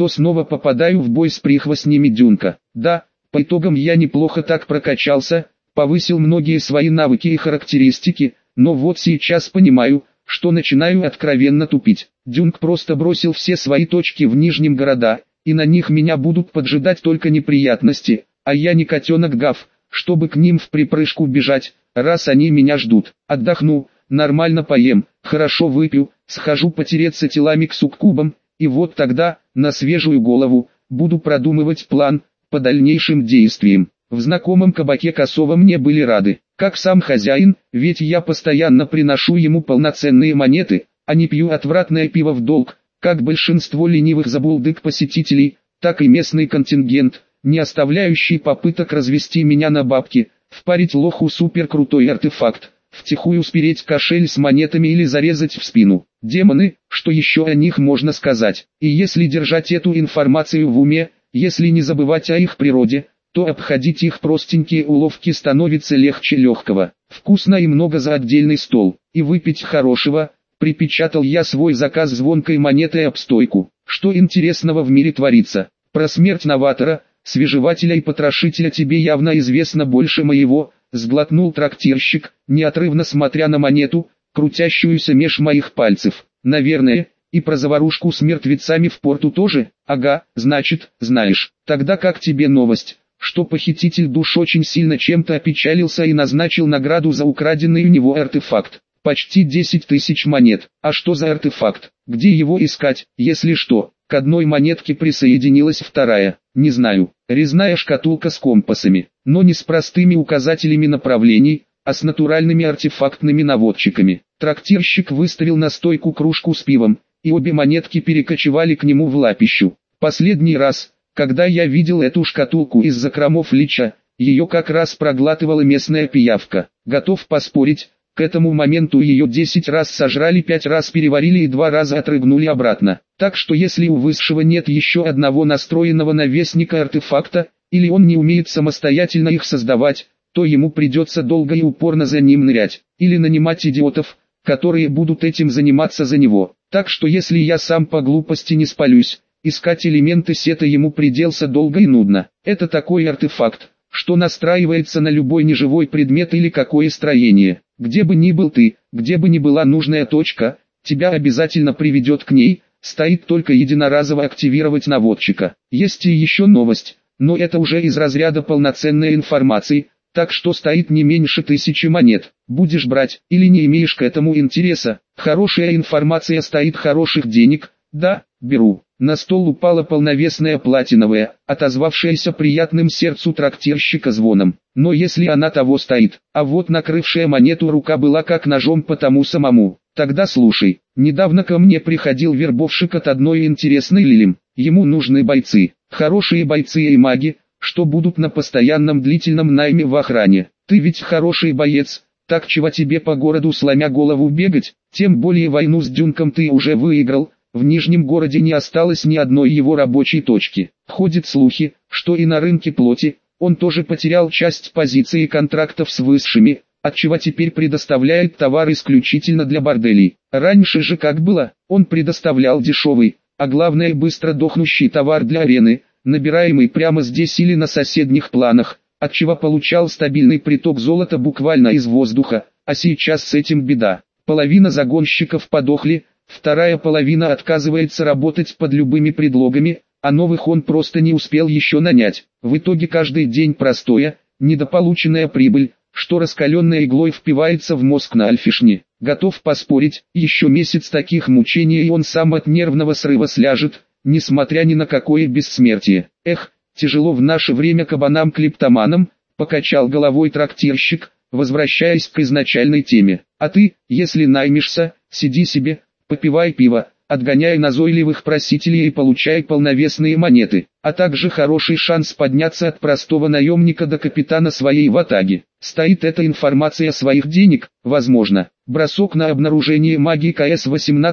то снова попадаю в бой с прихвостнями Дюнка. Да, по итогам я неплохо так прокачался, повысил многие свои навыки и характеристики, но вот сейчас понимаю, что начинаю откровенно тупить. Дюнк просто бросил все свои точки в нижнем города, и на них меня будут поджидать только неприятности, а я не котенок Гав, чтобы к ним в припрыжку бежать, раз они меня ждут. Отдохну, нормально поем, хорошо выпью, схожу потереться телами к суккубам, и вот тогда, на свежую голову, буду продумывать план по дальнейшим действиям. В знакомом кабаке Косова мне были рады, как сам хозяин, ведь я постоянно приношу ему полноценные монеты, а не пью отвратное пиво в долг, как большинство ленивых забулдык-посетителей, так и местный контингент, не оставляющий попыток развести меня на бабки, впарить лоху суперкрутой артефакт, втихую спереть кошель с монетами или зарезать в спину. Демоны, что еще о них можно сказать? И если держать эту информацию в уме, если не забывать о их природе, то обходить их простенькие уловки становится легче легкого. Вкусно и много за отдельный стол. И выпить хорошего, припечатал я свой заказ звонкой монетой об стойку. Что интересного в мире творится? Про смерть новатора, свежевателя и потрошителя тебе явно известно больше моего, сглотнул трактирщик, неотрывно смотря на монету, крутящуюся меж моих пальцев. Наверное, и про заварушку с мертвецами в порту тоже? Ага, значит, знаешь. Тогда как тебе новость, что похититель душ очень сильно чем-то опечалился и назначил награду за украденный у него артефакт? Почти 10 тысяч монет. А что за артефакт? Где его искать, если что? К одной монетке присоединилась вторая. Не знаю. Резная шкатулка с компасами. Но не с простыми указателями направлений, а с натуральными артефактными наводчиками. Трактирщик выставил на стойку кружку с пивом, и обе монетки перекочевали к нему в лапищу. Последний раз, когда я видел эту шкатулку из закромов лича, ее как раз проглатывала местная пиявка. Готов поспорить, к этому моменту ее 10 раз сожрали, 5 раз переварили и 2 раза отрыгнули обратно. Так что если у высшего нет еще одного настроенного на вестника артефакта, или он не умеет самостоятельно их создавать, то ему придется долго и упорно за ним нырять, или нанимать идиотов, которые будут этим заниматься за него. Так что если я сам по глупости не спалюсь, искать элементы сета ему придется долго и нудно. Это такой артефакт, что настраивается на любой неживой предмет или какое строение. Где бы ни был ты, где бы ни была нужная точка, тебя обязательно приведет к ней, стоит только единоразово активировать наводчика. Есть и еще новость, но это уже из разряда полноценной информации, так что стоит не меньше 1000 монет. Будешь брать, или не имеешь к этому интереса? Хорошая информация стоит хороших денег. Да, беру. На стол упала полновесная платиновая, отозвавшаяся приятным сердцу трактирщика звоном. Но если она того стоит, а вот накрывшая монету рука была как ножом по тому самому. Тогда слушай, недавно ко мне приходил вербовщик от одной интересной лилим. Ему нужны бойцы, хорошие бойцы и маги, что будут на постоянном длительном найме в охране. Ты ведь хороший боец, так чего тебе по городу сломя голову бегать? Тем более войну с Дюнком ты уже выиграл. В Нижнем городе не осталось ни одной его рабочей точки. Ходят слухи, что и на рынке плоти он тоже потерял часть позиций и контрактов с высшими, отчего теперь предоставляет товар исключительно для борделей. Раньше же как было, он предоставлял дешевый, а главное быстро дохнущий товар для арены, набираемый прямо здесь или на соседних планах, отчего получал стабильный приток золота буквально из воздуха, а сейчас с этим беда. Половина загонщиков подохли, вторая половина отказывается работать под любыми предлогами, а новых он просто не успел еще нанять. В итоге каждый день простое, недополученная прибыль, что раскаленной иглой впивается в мозг на альфишне. Готов поспорить, еще месяц таких мучений и он сам от нервного срыва сляжет, несмотря ни на какое бессмертие. Эх, тяжело в наше время кабанам-клептоманам, покачал головой трактирщик, возвращаясь к изначальной теме. А ты, если наймешься, сиди себе, попивай пиво, отгоняй назойливых просителей и получай полновесные монеты, а также хороший шанс подняться от простого наемника до капитана своей ватаги. Стоит эта информация своих денег? Возможно. Бросок на обнаружение магии КС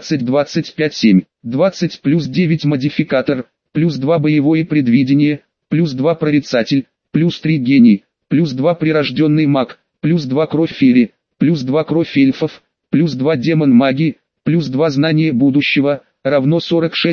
18-25-7, 20 плюс 9 модификатор, плюс 2 боевое предвидение, плюс 2 прорицатель, плюс 3 гений, плюс 2 прирожденный маг, плюс 2 кровь феи, плюс 2 кровь эльфов, плюс 2 демон магии, плюс 2 знания будущего, равно 46,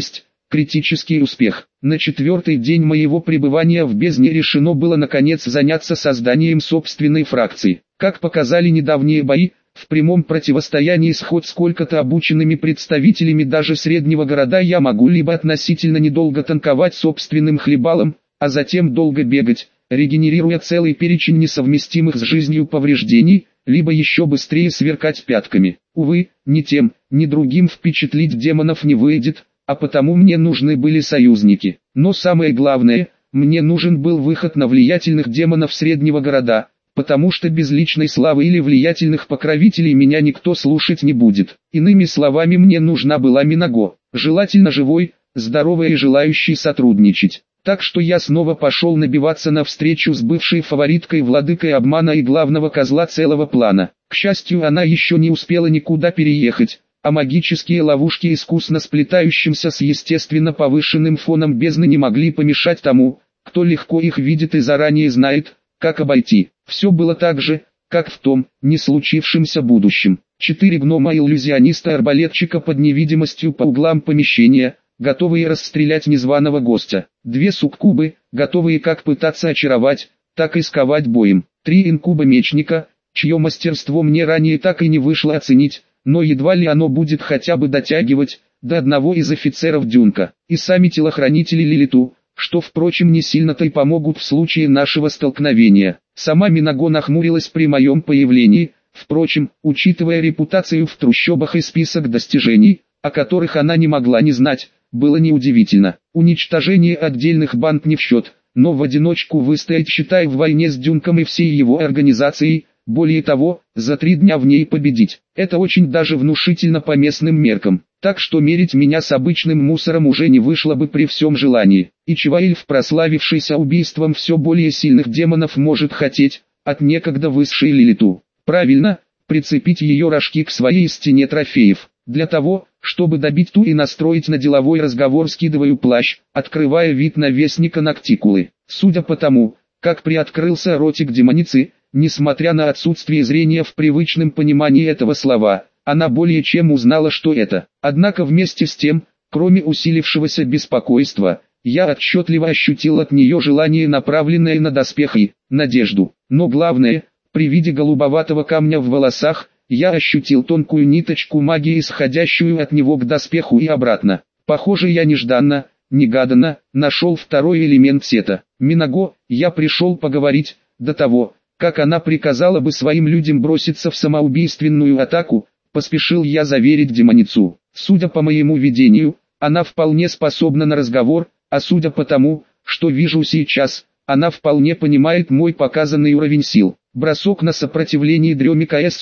Критический успех. На 4-й день моего пребывания в бездне решено было наконец заняться созданием собственной фракции. Как показали недавние бои, в прямом противостоянии с хоть сколько-то обученными представителями даже среднего города я могу либо относительно недолго танковать собственным хлебалом, а затем долго бегать, регенерируя целый перечень несовместимых с жизнью повреждений, либо еще быстрее сверкать пятками. Увы, ни тем, ни другим впечатлить демонов не выйдет, а потому мне нужны были союзники. Но самое главное, мне нужен был выход на влиятельных демонов среднего города, потому что без личной славы или влиятельных покровителей меня никто слушать не будет. Иными словами, мне нужна была Минаго, желательно живой, здоровой и желающей сотрудничать. Так что я снова пошел набиваться на встречу с бывшей фавориткой владыкой обмана и главного козла целого плана. К счастью, она еще не успела никуда переехать, а магические ловушки, искусно сплетающимся с естественно повышенным фоном бездны, не могли помешать тому, кто легко их видит и заранее знает, как обойти. Все было так же, как в том, не случившемся будущем. 4 гнома-иллюзиониста-арбалетчика под невидимостью по углам помещения, готовые расстрелять незваного гостя. 2 суккубы, готовые как пытаться очаровать, так и сковать боем. 3 инкуба-мечника, чье мастерство мне ранее так и не вышло оценить, но едва ли оно будет хотя бы дотягивать до одного из офицеров Дюнка. И сами телохранители Лилиту, что, впрочем, не сильно-то и помогут в случае нашего столкновения. Сама Минаго нахмурилась при моем появлении, впрочем, учитывая репутацию в трущобах и список достижений, о которых она не могла не знать, было неудивительно. Уничтожение отдельных банд не в счет, но в одиночку выстоять, считай, в войне с Дюнком и всей его организацией, более того, за 3 дня в ней победить. Это очень даже внушительно по местным меркам. Так что мерить меня с обычным мусором уже не вышло бы при всем желании. И Чиваильф, прославившийся убийством все более сильных демонов, может хотеть от некогда высшей Лилиту. Правильно, прицепить ее рожки к своей стене трофеев. Для того, чтобы добить ту и настроить на деловой разговор, скидываю плащ, открывая вид на вестника Ноктикулы. Судя по тому, как приоткрылся ротик демоницы, несмотря на отсутствие зрения в привычном понимании этого слова, она более чем узнала, что это. Однако вместе с тем, кроме усилившегося беспокойства, я отчетливо ощутил от нее желание, направленное на доспех, и надежду. Но главное, при виде голубоватого камня в волосах, я ощутил тонкую ниточку магии, исходящую от него к доспеху и обратно. Похоже, я нежданно, негаданно, нашел второй элемент сета. Минаго, я пришел поговорить, до того, как она приказала бы своим людям броситься в самоубийственную атаку, поспешил я заверить демоницу. Судя по моему видению, она вполне способна на разговор, а судя по тому, что вижу сейчас, она вполне понимает мой показанный уровень сил. Бросок на сопротивление дреме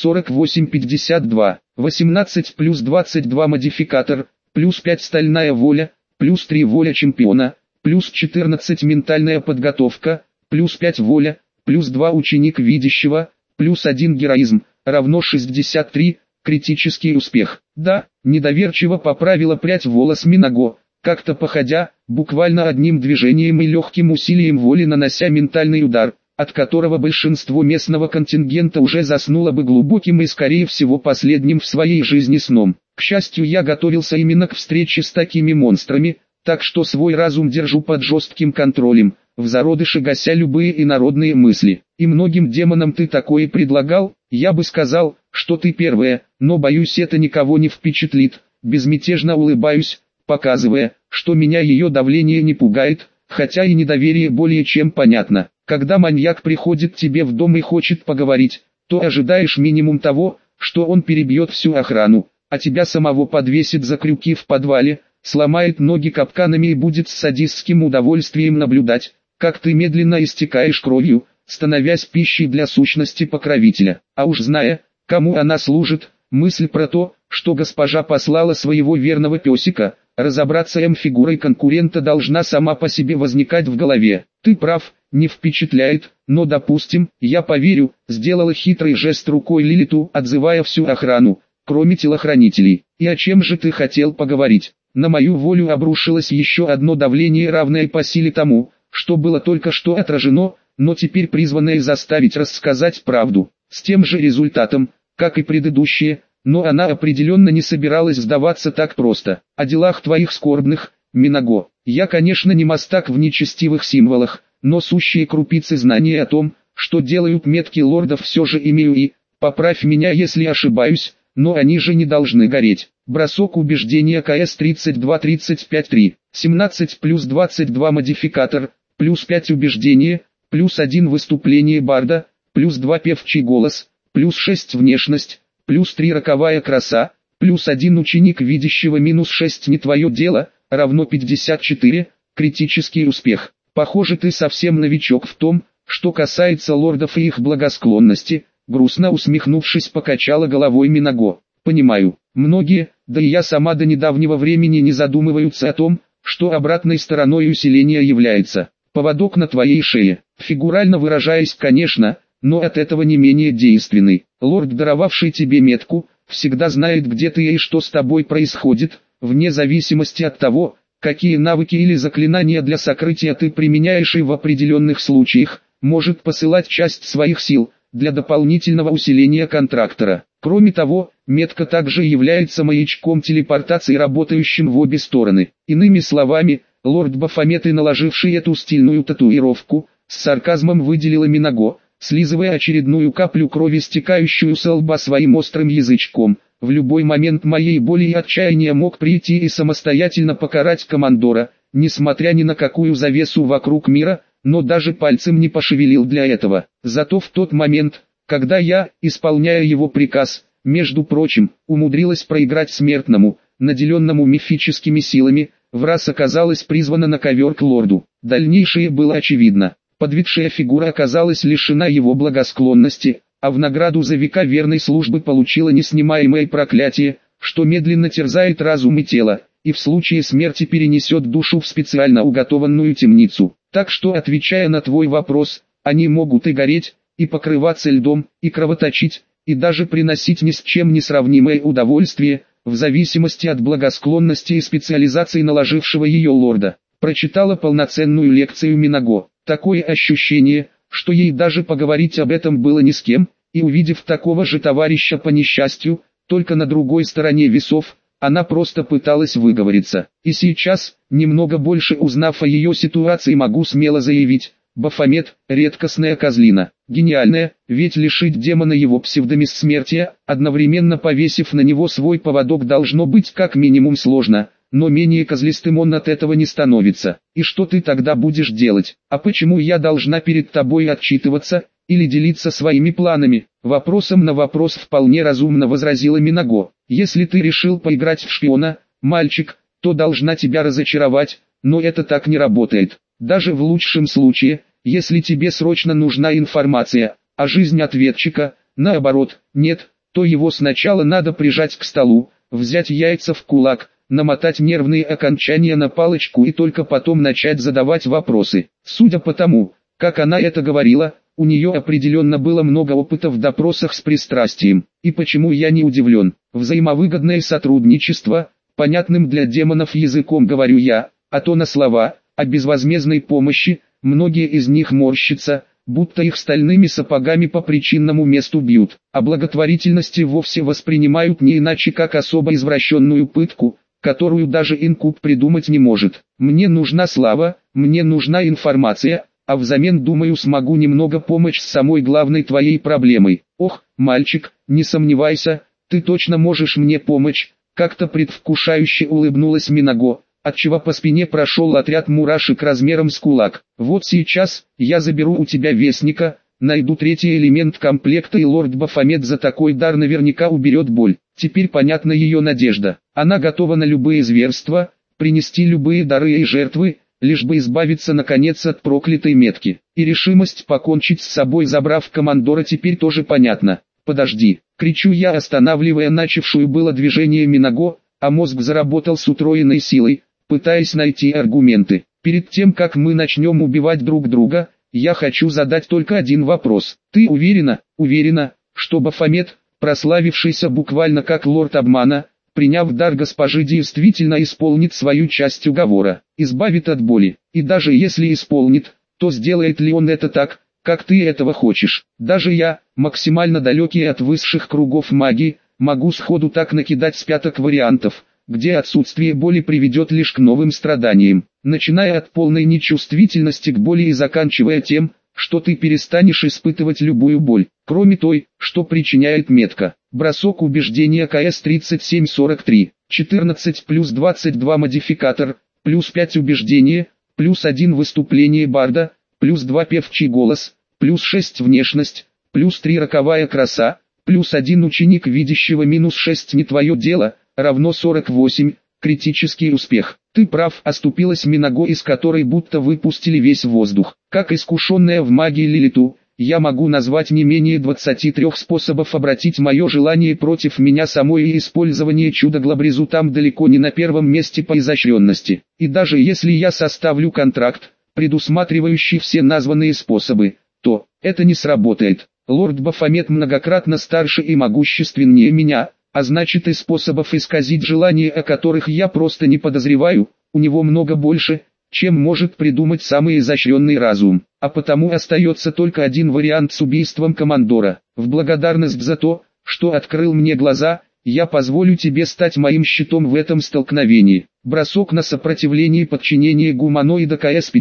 КС-48-52, 18 плюс 22 модификатор, плюс 5 стальная воля, плюс 3 воля чемпиона, плюс 14 ментальная подготовка, плюс 5 воля, плюс 2 ученик видящего, плюс 1 героизм, равно 63, критический успех. Да, недоверчиво поправила прядь волос Минаго, как-то походя, буквально одним движением и легким усилием воли нанося ментальный удар, от которого большинство местного контингента уже заснуло бы глубоким и, скорее всего, последним в своей жизни сном. К счастью, я готовился именно к встрече с такими монстрами, так что свой разум держу под жестким контролем, в зародыше гася любые инородные мысли. И многим демонам ты такое предлагал? Я бы сказал, что ты первая, но боюсь, это никого не впечатлит. Безмятежно улыбаюсь, показывая, что меня ее давление не пугает, хотя и недоверие более чем понятно. Когда маньяк приходит тебе в дом и хочет поговорить, то ожидаешь минимум того, что он перебьет всю охрану, а тебя самого подвесит за крюки в подвале, сломает ноги капканами и будет с садистским удовольствием наблюдать, как ты медленно истекаешь кровью, становясь пищей для сущности покровителя. А уж зная, кому она служит, мысль про то, что госпожа послала своего верного песика, разобраться фигурой конкурента должна сама по себе возникать в голове. Ты прав, не впечатляет, но допустим, я поверю, сделала хитрый жест рукой Лилиту, отзывая всю охрану, кроме телохранителей. И о чем же ты хотел поговорить? На мою волю обрушилось еще одно давление, равное по силе тому, что было только что отражено, но теперь призванное заставить рассказать правду. С тем же результатом, как и предыдущие, но она определенно не собиралась сдаваться так просто. О делах твоих скорбных, Минаго. Я, конечно, не мастак в нечестивых символах, но сущие крупицы знания о том, что делают метки лордов, все же имею и, поправь меня если ошибаюсь, но они же не должны гореть. Бросок убеждения КС 32-35-3, 17 плюс 22 модификатор, плюс 5 убеждение, плюс 1 выступление барда, плюс 2 певчий голос, плюс 6 внешность, плюс 3 роковая краса, плюс 1 ученик видящего, минус 6 не твое дело, равно 54, критический успех. Похоже, ты совсем новичок в том, что касается лордов и их благосклонности, грустно усмехнувшись покачала головой Минаго. Понимаю, многие, да и я сама до недавнего времени не задумываются о том, что обратной стороной усиления является поводок на твоей шее. Фигурально выражаясь, конечно, но от этого не менее действенный. Лорд, даровавший тебе метку, всегда знает, где ты и что с тобой происходит, вне зависимости от того, какие навыки или заклинания для сокрытия ты применяешь, и в определенных случаях может посылать часть своих сил для дополнительного усиления контрактора. Кроме того, метка также является маячком телепортации, работающим в обе стороны. Иными словами, лорд Бафомет, и наложивший эту стильную татуировку, с сарказмом выделила Минаго, слизывая очередную каплю крови, стекающую с лба своим острым язычком. В любой момент моей боли и отчаяния мог прийти и самостоятельно покарать командора, несмотря ни на какую завесу вокруг мира, но даже пальцем не пошевелил для этого. Зато в тот момент, когда я, исполняя его приказ, между прочим, умудрилась проиграть смертному, наделенному мифическими силами, в раз оказалась призвана на ковер к лорду. Дальнейшее было очевидно. Подведшая фигура оказалась лишена его благосклонности, а в награду за века верной службы получила неснимаемое проклятие, что медленно терзает разум и тело, и в случае смерти перенесет душу в специально уготованную темницу. Так что, отвечая на твой вопрос, они могут и гореть, и покрываться льдом, и кровоточить, и даже приносить ни с чем не сравнимое удовольствие, в зависимости от благосклонности и специализации наложившего ее лорда. Прочитала полноценную лекцию Минаго. Такое ощущение, что ей даже поговорить об этом было ни с кем, и увидев такого же товарища по несчастью, только на другой стороне весов, она просто пыталась выговориться. И сейчас, немного больше узнав о ее ситуации, могу смело заявить: Бафомет – редкостная козлина. Гениальная, ведь лишить демона его псевдобессмертия, одновременно повесив на него свой поводок, должно быть как минимум сложно, но менее козлистым он от этого не становится. И что ты тогда будешь делать? А почему я должна перед тобой отчитываться, или делиться своими планами? Вопросом на вопрос вполне разумно возразила Минаго. Если ты решил поиграть в шпиона, мальчик, то должна тебя разочаровать, но это так не работает. Даже в лучшем случае, если тебе срочно нужна информация, а жизнь ответчика, наоборот, нет, то его сначала надо прижать к столу, взять яйца в кулак, намотать нервные окончания на палочку и только потом начать задавать вопросы. Судя по тому, как она это говорила, у нее определенно было много опыта в допросах с пристрастием. И почему я не удивлен? Взаимовыгодное сотрудничество, понятным для демонов языком говорю я, а то на слова о безвозмездной помощи, многие из них морщатся, будто их стальными сапогами по причинному месту бьют, а благотворительности вовсе воспринимают не иначе как особо извращенную пытку, которую даже инкуб придумать не может. Мне нужна слава, мне нужна информация, а взамен, думаю, смогу немного помочь с самой главной твоей проблемой. Ох, мальчик, не сомневайся, ты точно можешь мне помочь, как-то предвкушающе улыбнулась Минаго, отчего по спине прошел отряд мурашек размером с кулак. Вот сейчас, я заберу у тебя вестника, найду третий элемент комплекта, и лорд Бафомет за такой дар наверняка уберет боль. Теперь понятна ее надежда. Она готова на любые зверства, принести любые дары и жертвы, лишь бы избавиться наконец от проклятой метки. И решимость покончить с собой, забрав командора, теперь тоже понятна. «Подожди!» — кричу я, останавливая начавшую было движение Минаго, а мозг заработал с утроенной силой, пытаясь найти аргументы. Перед тем, как мы начнем убивать друг друга, я хочу задать только один вопрос. Ты уверена, что Бафомет, прославившийся буквально как лорд обмана, приняв дар госпожи, действительно исполнит свою часть уговора, избавит от боли? И даже если исполнит, то сделает ли он это так, как ты этого хочешь? Даже я, максимально далекий от высших кругов магии, могу сходу так накидать с пяток вариантов, где отсутствие боли приведет лишь к новым страданиям, начиная от полной нечувствительности к боли и заканчивая тем, что ты перестанешь испытывать любую боль, кроме той, что причиняет метка. Бросок убеждения КС-3743, 14 плюс 22 модификатор, плюс 5 убеждения, плюс 1 выступление барда, плюс 2 певчий голос, плюс 6 внешность, плюс 3 роковая краса, плюс 1 ученик видящего, минус 6 не твое дело, равно 48, критический успех. Ты прав, оступилась Минаго, из которой будто выпустили весь воздух. Как искушенная в магии Лилиту, я могу назвать не менее 23 способов обратить мое желание против меня самой, и использование чудо-глобрезу там далеко не на первом месте по изощренности. И даже если я составлю контракт, предусматривающий все названные способы, то это не сработает. Лорд Бафомет многократно старше и могущественнее меня, а значит и способов исказить желания, о которых я просто не подозреваю, у него много больше, чем может придумать самый изощренный разум. А потому остается только один вариант с убийством командора. В благодарность за то, что открыл мне глаза, я позволю тебе стать моим щитом в этом столкновении. Бросок на сопротивление подчинения гуманоида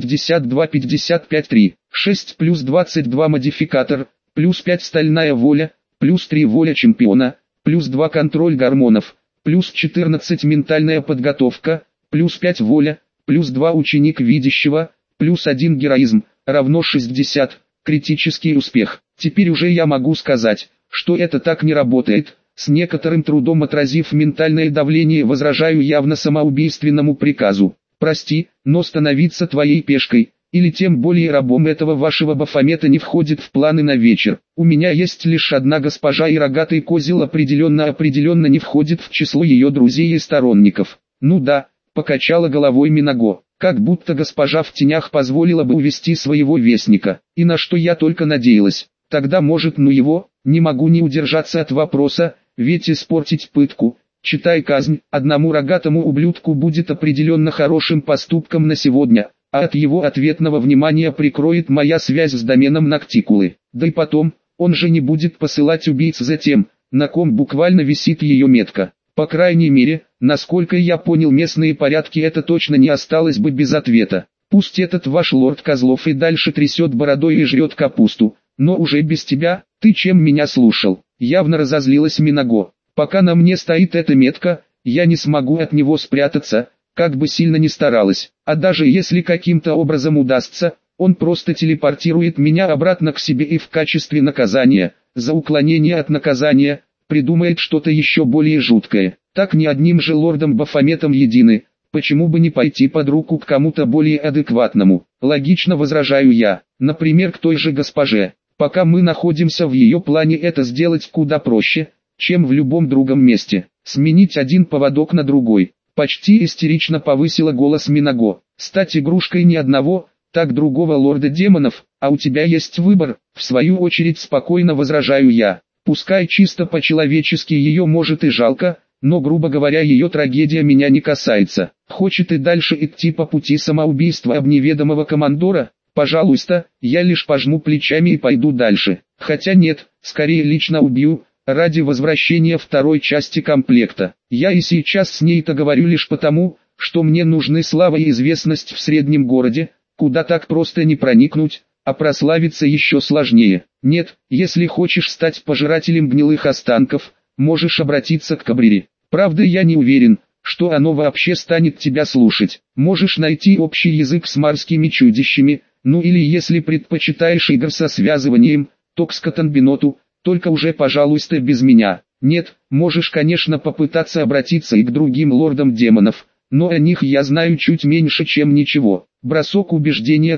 КС-52-55-3, 6 плюс 22 модификатор, плюс 5 стальная воля, плюс 3 воля чемпиона, плюс 2 контроль гормонов, плюс 14 ментальная подготовка, плюс 5 воля, плюс 2 ученик видящего, плюс 1 героизм, равно 60, критический успех. Теперь уже я могу сказать, что это так не работает. С некоторым трудом отразив ментальное давление, возражаю явно самоубийственному приказу. Прости, но становиться твоей пешкой, или тем более рабом этого вашего Бафомета, не входит в планы на вечер. У меня есть лишь одна госпожа, и рогатый козел определенно не входит в число ее друзей и сторонников. Ну да, покачала головой Минаго, как будто госпожа в тенях позволила бы увести своего вестника. И на что я только надеялась. Тогда может ну его, не могу не удержаться от вопроса, ведь испортить пытку, читай казнь, одному рогатому ублюдку будет определенно хорошим поступком на сегодня, а от его ответного внимания прикроет моя связь с доменом Ноктикулы. Да и потом, он же не будет посылать убийц за тем, на ком буквально висит ее метка. По крайней мере, насколько я понял местные порядки, это точно не осталось бы без ответа. Пусть этот ваш лорд Козлов и дальше трясет бородой и жрет капусту, но уже без тебя. Ты чем меня слушал? Явно разозлилась Минаго. Пока на мне стоит эта метка, я не смогу от него спрятаться, как бы сильно ни старалась. А даже если каким-то образом удастся, он просто телепортирует меня обратно к себе и в качестве наказания, за уклонение от наказания, придумает что-то еще более жуткое. Так ни одним же лордом Бафометом едины, почему бы не пойти под руку к кому-то более адекватному? Логично возражаю я, например к той же госпоже. Пока мы находимся в ее плане, это сделать куда проще, чем в любом другом месте. Сменить один поводок на другой. Почти истерично повысила голос Минаго. Стать игрушкой не одного, так другого лорда демонов, а у тебя есть выбор. В свою очередь спокойно возражаю я. Пускай чисто по-человечески ее может и жалко, но грубо говоря ее трагедия меня не касается. Хочет и дальше идти по пути самоубийства об неведомого командора? Пожалуйста, я лишь пожму плечами и пойду дальше. Хотя нет, скорее лично убью, ради возвращения второй части комплекта. Я и сейчас с ней-то говорю лишь потому, что мне нужны слава и известность в среднем городе, куда так просто не проникнуть, а прославиться еще сложнее. Нет, если хочешь стать пожирателем гнилых останков, можешь обратиться к Кабрире. Правда, я не уверен, что оно вообще станет тебя слушать. Можешь найти общий язык с морскими чудищами, ну или если предпочитаешь игр со связыванием, то к Скотанбиноту, только уже пожалуйста без меня. Нет, можешь конечно попытаться обратиться и к другим лордам демонов, но о них я знаю чуть меньше чем ничего. Бросок убеждения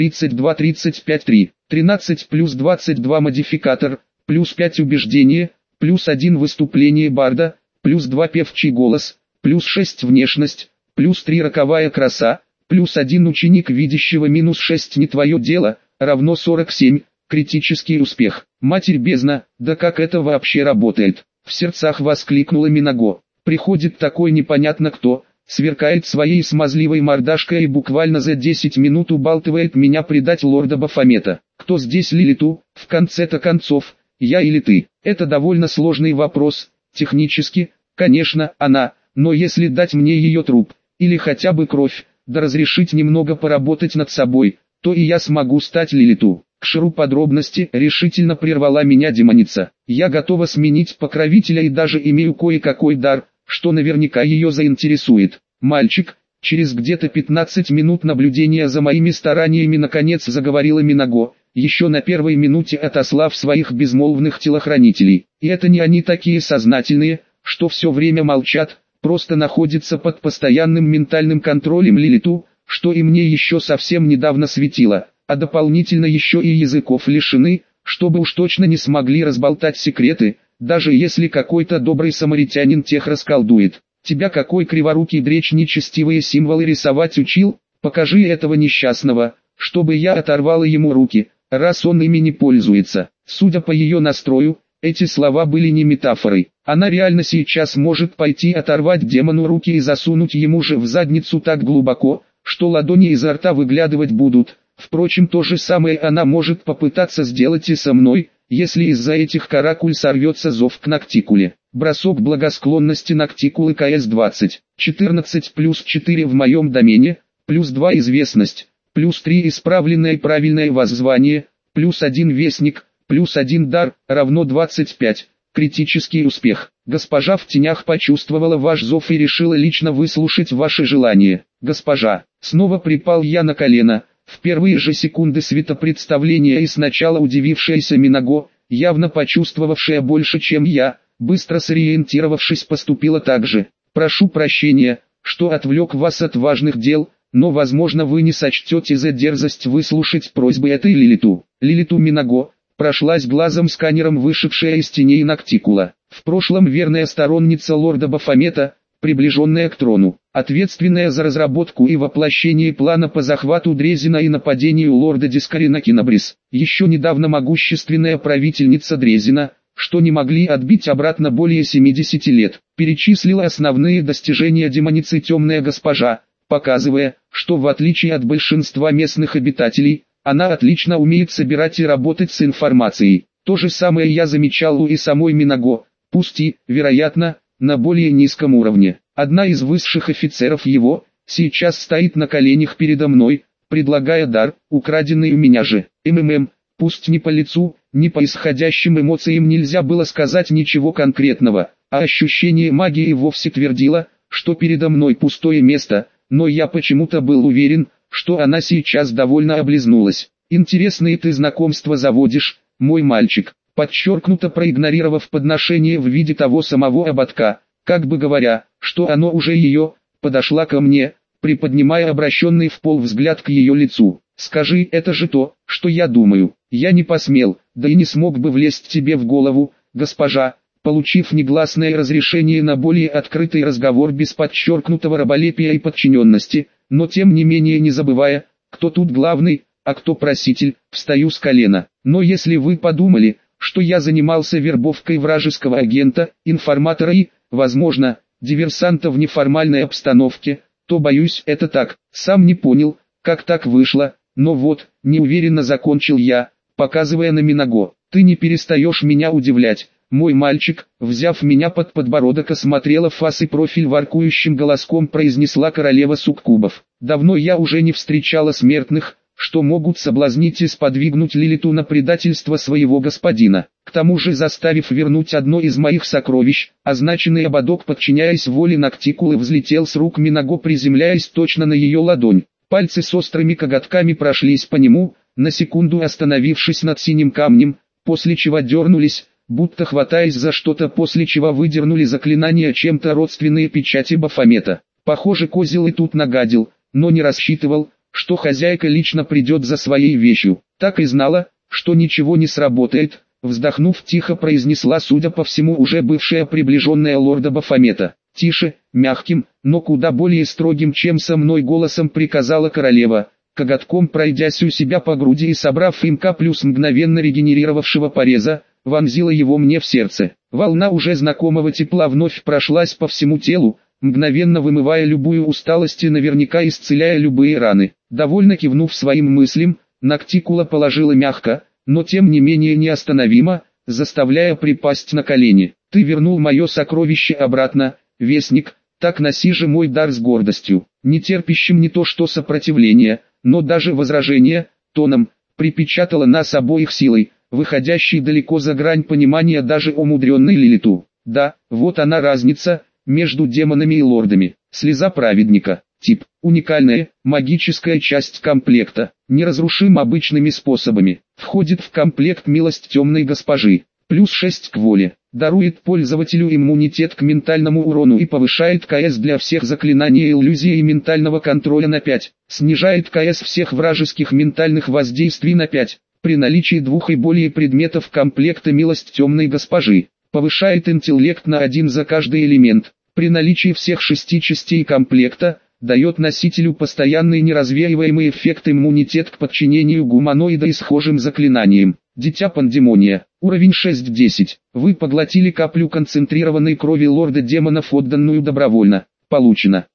КС-32-35-3, 13 плюс 22 модификатор, плюс 5 убеждения, плюс 1 выступление барда, плюс 2 певчий голос, плюс 6 внешность, плюс 3 роковая краса, плюс 1 ученик видящего, минус 6 не твое дело, равно 47, критический успех. Матерь бездна, да как это вообще работает? В сердцах воскликнула Минаго. Приходит такой непонятно кто, сверкает своей смазливой мордашкой и буквально за 10 минут убалтывает меня предать лорда Бафомета. Кто здесь Лилиту, в конце-то концов, я или ты? Это довольно сложный вопрос, технически, конечно, она, но если дать мне ее труп, или хотя бы кровь, да разрешить немного поработать над собой, то и я смогу стать Лилиту. К ширу подробности решительно прервала меня демоница. Я готова сменить покровителя и даже имею кое-какой дар, что наверняка ее заинтересует. Мальчик, через где-то 15 минут наблюдения за моими стараниями наконец заговорила Минаго, еще на первой минуте отослав своих безмолвных телохранителей. И это не они такие сознательные, что все время молчат, просто находятся под постоянным ментальным контролем Лилиту, что и мне еще совсем недавно светило, а дополнительно еще и языков лишены, чтобы уж точно не смогли разболтать секреты, даже если какой-то добрый самаритянин тех расколдует. Тебя какой криворукий дречь нечестивые символы рисовать учил? Покажи этого несчастного, чтобы я оторвала ему руки, раз он ими не пользуется. Судя по ее настрою, эти слова были не метафорой. Она реально сейчас может пойти оторвать демону руки и засунуть ему же в задницу так глубоко, что ладони изо рта выглядывать будут. Впрочем, то же самое она может попытаться сделать и со мной, если из-за этих каракуль сорвется зов к Ноктикуле. Бросок благосклонности Ноктикулы КС-20. 14 плюс 4 в моем домене, плюс 2 известность, плюс 3 исправленное правильное воззвание, плюс 1 вестник, плюс 1 дар, равно 25. Критический успех. Госпожа в тенях почувствовала ваш зов и решила лично выслушать ваши желания. Госпожа, снова припал я на колено. В первые же секунды светопредставления и сначала удивившаяся Минаго, явно почувствовавшая больше чем я, быстро сориентировавшись поступила так же. Прошу прощения, что отвлек вас от важных дел, но возможно вы не сочтете за дерзость выслушать просьбы этой Лилиту. Лилиту Минаго, прошлась глазом сканером вышедшая из теней Ноктикула. В прошлом верная сторонница лорда Бафомета, приближенная к трону, ответственная за разработку и воплощение плана по захвату Дрезина и нападению лорда Дискарина Кинабрис. Еще недавно могущественная правительница Дрезина, что не могли отбить обратно более 70 лет, перечислила основные достижения демоницы темная госпожа, показывая, что в отличие от большинства местных обитателей, она отлично умеет собирать и работать с информацией. То же самое я замечал у и самой Минаго, пусть и, вероятно, на более низком уровне. Одна из высших офицеров его, сейчас стоит на коленях передо мной, предлагая дар, украденный у меня же. Пусть ни по лицу, ни по исходящим эмоциям нельзя было сказать ничего конкретного, а ощущение магии вовсе твердило, что передо мной пустое место, но я почему-то был уверен, что она сейчас довольно облизнулась. «Интересные ты знакомства заводишь, мой мальчик», подчеркнуто проигнорировав подношение в виде того самого ободка, как бы говоря, что оно уже ее, подошла ко мне, приподнимая обращенный в пол взгляд к ее лицу. «Скажи, это же то, что я думаю. Я не посмел, да и не смог бы влезть тебе в голову, госпожа, получив негласное разрешение на более открытый разговор без подчеркнутого раболепия и подчиненности, но тем не менее не забывая, кто тут главный, а кто проситель, встаю с колена. Но если вы подумали, что я занимался вербовкой вражеского агента, информатора и, возможно, диверсанта в неформальной обстановке, то боюсь это так, сам не понял, как так вышло, но вот, неуверенно закончил я, показывая на Минаго. Ты не перестаешь меня удивлять, мой мальчик, взяв меня под подбородок осмотрела фас и профиль воркующим голоском произнесла королева суккубов. Давно я уже не встречала смертных, что могут соблазнить и сподвигнуть Лилиту на предательство своего господина, к тому же заставив вернуть одно из моих сокровищ, означенный ободок, подчиняясь воле Ноктикулы, взлетел с рук Минаго, приземляясь точно на ее ладонь. Пальцы с острыми коготками прошлись по нему, на секунду остановившись над синим камнем, после чего дернулись, будто хватаясь за что-то, после чего выдернули заклинания чем-то родственные печати Бафомета. Похоже, козел и тут нагадил, но не рассчитывал, что хозяйка лично придет за своей вещью. Так и знала, что ничего не сработает, вздохнув тихо произнесла, судя по всему, уже бывшая приближенная лорда Бафомета. Тише, мягким, но куда более строгим, чем со мной голосом приказала королева, коготком пройдясь у себя по груди и собрав им каплю с мгновенно регенерировавшего пореза, вонзила его мне в сердце. Волна уже знакомого тепла вновь прошлась по всему телу, мгновенно вымывая любую усталость и наверняка исцеляя любые раны. Довольно кивнув своим мыслям, Ноктикула положила мягко, но тем не менее неостановимо, заставляя припасть на колени. «Ты вернул мое сокровище обратно, вестник, Так носи же мой дар с гордостью, не терпящим не то что сопротивления, но даже возражения, тоном, припечатала нас обоих силой, выходящей далеко за грань понимания даже умудренной Лилиту. Да, вот она разница между демонами и лордами. Слеза праведника. Тип. Уникальная, магическая часть комплекта. Неразрушим обычными способами. Входит в комплект милость темной госпожи. Плюс 6 к воле. Дарует пользователю иммунитет к ментальному урону и повышает КС для всех заклинаний иллюзии и ментального контроля на 5. Снижает КС всех вражеских ментальных воздействий на 5. При наличии 2 и более предметов комплекта милость темной госпожи. Повышает интеллект на 1 за каждый элемент. При наличии всех 6 частей комплекта, дает носителю постоянный неразвеиваемый эффект иммунитет к подчинению гуманоида и схожим заклинаниям. Дитя Пандемония. Уровень 6-10. Вы поглотили каплю концентрированной крови лорда демонов, отданную добровольно. Получено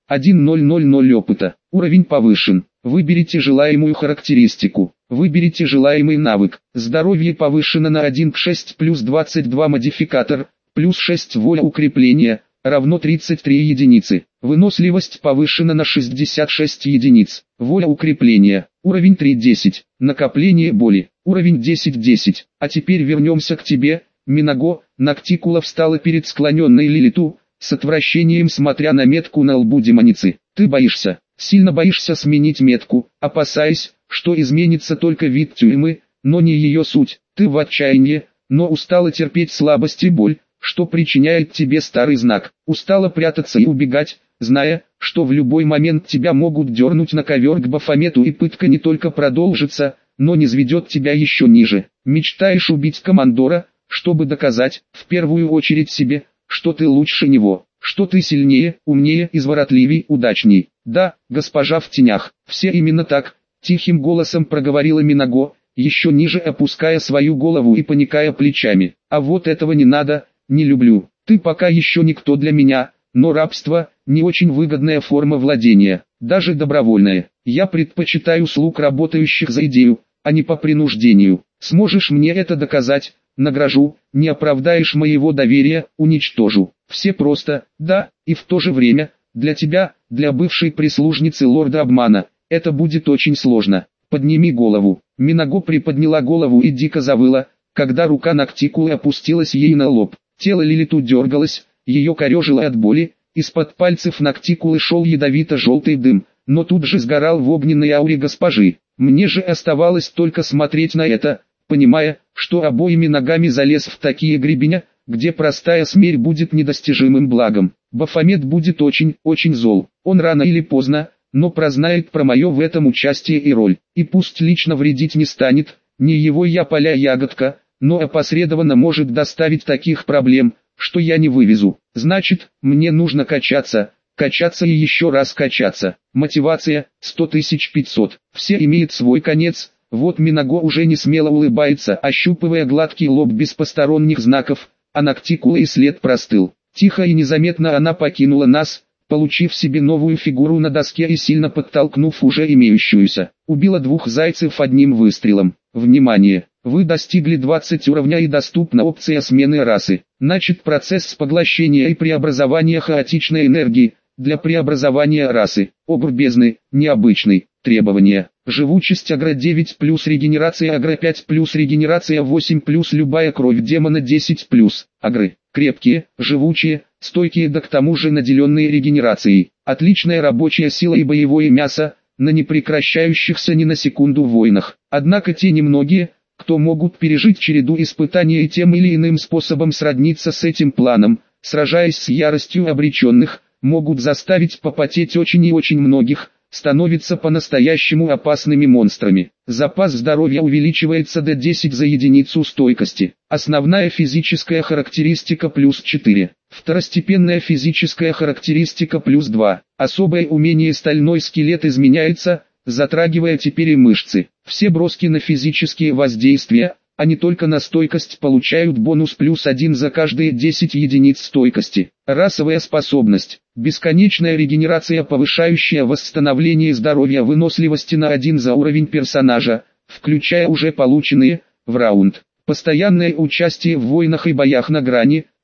1000 опыта. Уровень повышен. Выберите желаемую характеристику. Выберите желаемый навык. Здоровье повышено на 1 к 6 плюс 22 модификатор, плюс 6 воля укрепления, равно 33 единицы. Выносливость повышена на 66 единиц. Воля укрепления. Уровень 3-10. Накопление боли. Уровень 10-10. А теперь вернемся к тебе, Минаго. Ноктикула встала перед склоненной Лилиту, с отвращением смотря на метку на лбу демоницы. Ты боишься, сильно боишься сменить метку, опасаясь, что изменится только вид тюрьмы, но не ее суть. Ты в отчаянии, но устала терпеть слабость и боль, что причиняет тебе старый знак. Устала прятаться и убегать, зная, что в любой момент тебя могут дернуть на ковер к Бафомету, и пытка не только продолжится, но низведет тебя еще ниже. Мечтаешь убить командора, чтобы доказать, в первую очередь себе, что ты лучше него, что ты сильнее, умнее, изворотливей, удачней. Да, госпожа в тенях, все именно так, тихим голосом проговорила Минаго, еще ниже опуская свою голову и поникая плечами. А вот этого не надо, не люблю. Ты пока еще никто для меня, но рабство – не очень выгодная форма владения, даже добровольная. Я предпочитаю слуг, работающих за идею, а не по принуждению. Сможешь мне это доказать, награжу, не оправдаешь моего доверия, уничтожу. Все просто, да, и в то же время, для тебя, для бывшей прислужницы лорда обмана, это будет очень сложно. Подними голову. Минаго приподняла голову и дико завыла, когда рука Ноктикулы опустилась ей на лоб. Тело Лилиту дергалось, ее корежило от боли, из-под пальцев Ноктикулы шел ядовито-желтый дым, но тут же сгорал в огненной ауре госпожи. Мне же оставалось только смотреть на это, понимая, что обоими ногами залез в такие гребеня, где простая смерть будет недостижимым благом. Бафомет будет очень, очень зол. Он рано или поздно, но прознает про мое в этом участие и роль. И пусть лично вредить не станет, не его я поля ягодка, но опосредованно может доставить таких проблем, что я не вывезу. Значит, мне нужно качаться, качаться и еще раз качаться. Мотивация 100 500. Все имеет свой конец. Вот Минаго уже не смело улыбается, ощупывая гладкий лоб без посторонних знаков, а Ноктикула и след простыл. Тихо и незаметно она покинула нас, получив себе новую фигуру на доске и сильно подтолкнув уже имеющуюся. Убила 2 зайцев одним выстрелом. Внимание! Вы достигли 20 уровня и доступна опция смены расы. Начат процесс поглощения и преобразования хаотичной энергии. Для преобразования расы. Огр бездны, необычный. Требования. Живучесть агро 9 плюс регенерация агро 5 плюс регенерация 8 плюс любая кровь демона 10 плюс. Агры. Крепкие, живучие, стойкие, да к тому же наделенные регенерацией. Отличная рабочая сила и боевое мясо, на непрекращающихся ни на секунду войнах. Однако те немногие, кто могут пережить череду испытаний и тем или иным способом сродниться с этим планом, сражаясь с яростью обреченных, могут заставить попотеть очень и очень многих, становятся по-настоящему опасными монстрами. Запас здоровья увеличивается до 10 за единицу стойкости. Основная физическая характеристика плюс 4. Второстепенная физическая характеристика плюс 2. Особое умение стальной скелет изменяется, затрагивая теперь и мышцы. Все броски на физические воздействия, а не только на стойкость, получают бонус плюс 1 за каждые 10 единиц стойкости. Расовая способность. Бесконечная регенерация, повышающая восстановление здоровья, выносливости на 1 за уровень персонажа, включая уже полученные в раунд. Постоянное участие в войнах и боях на грани,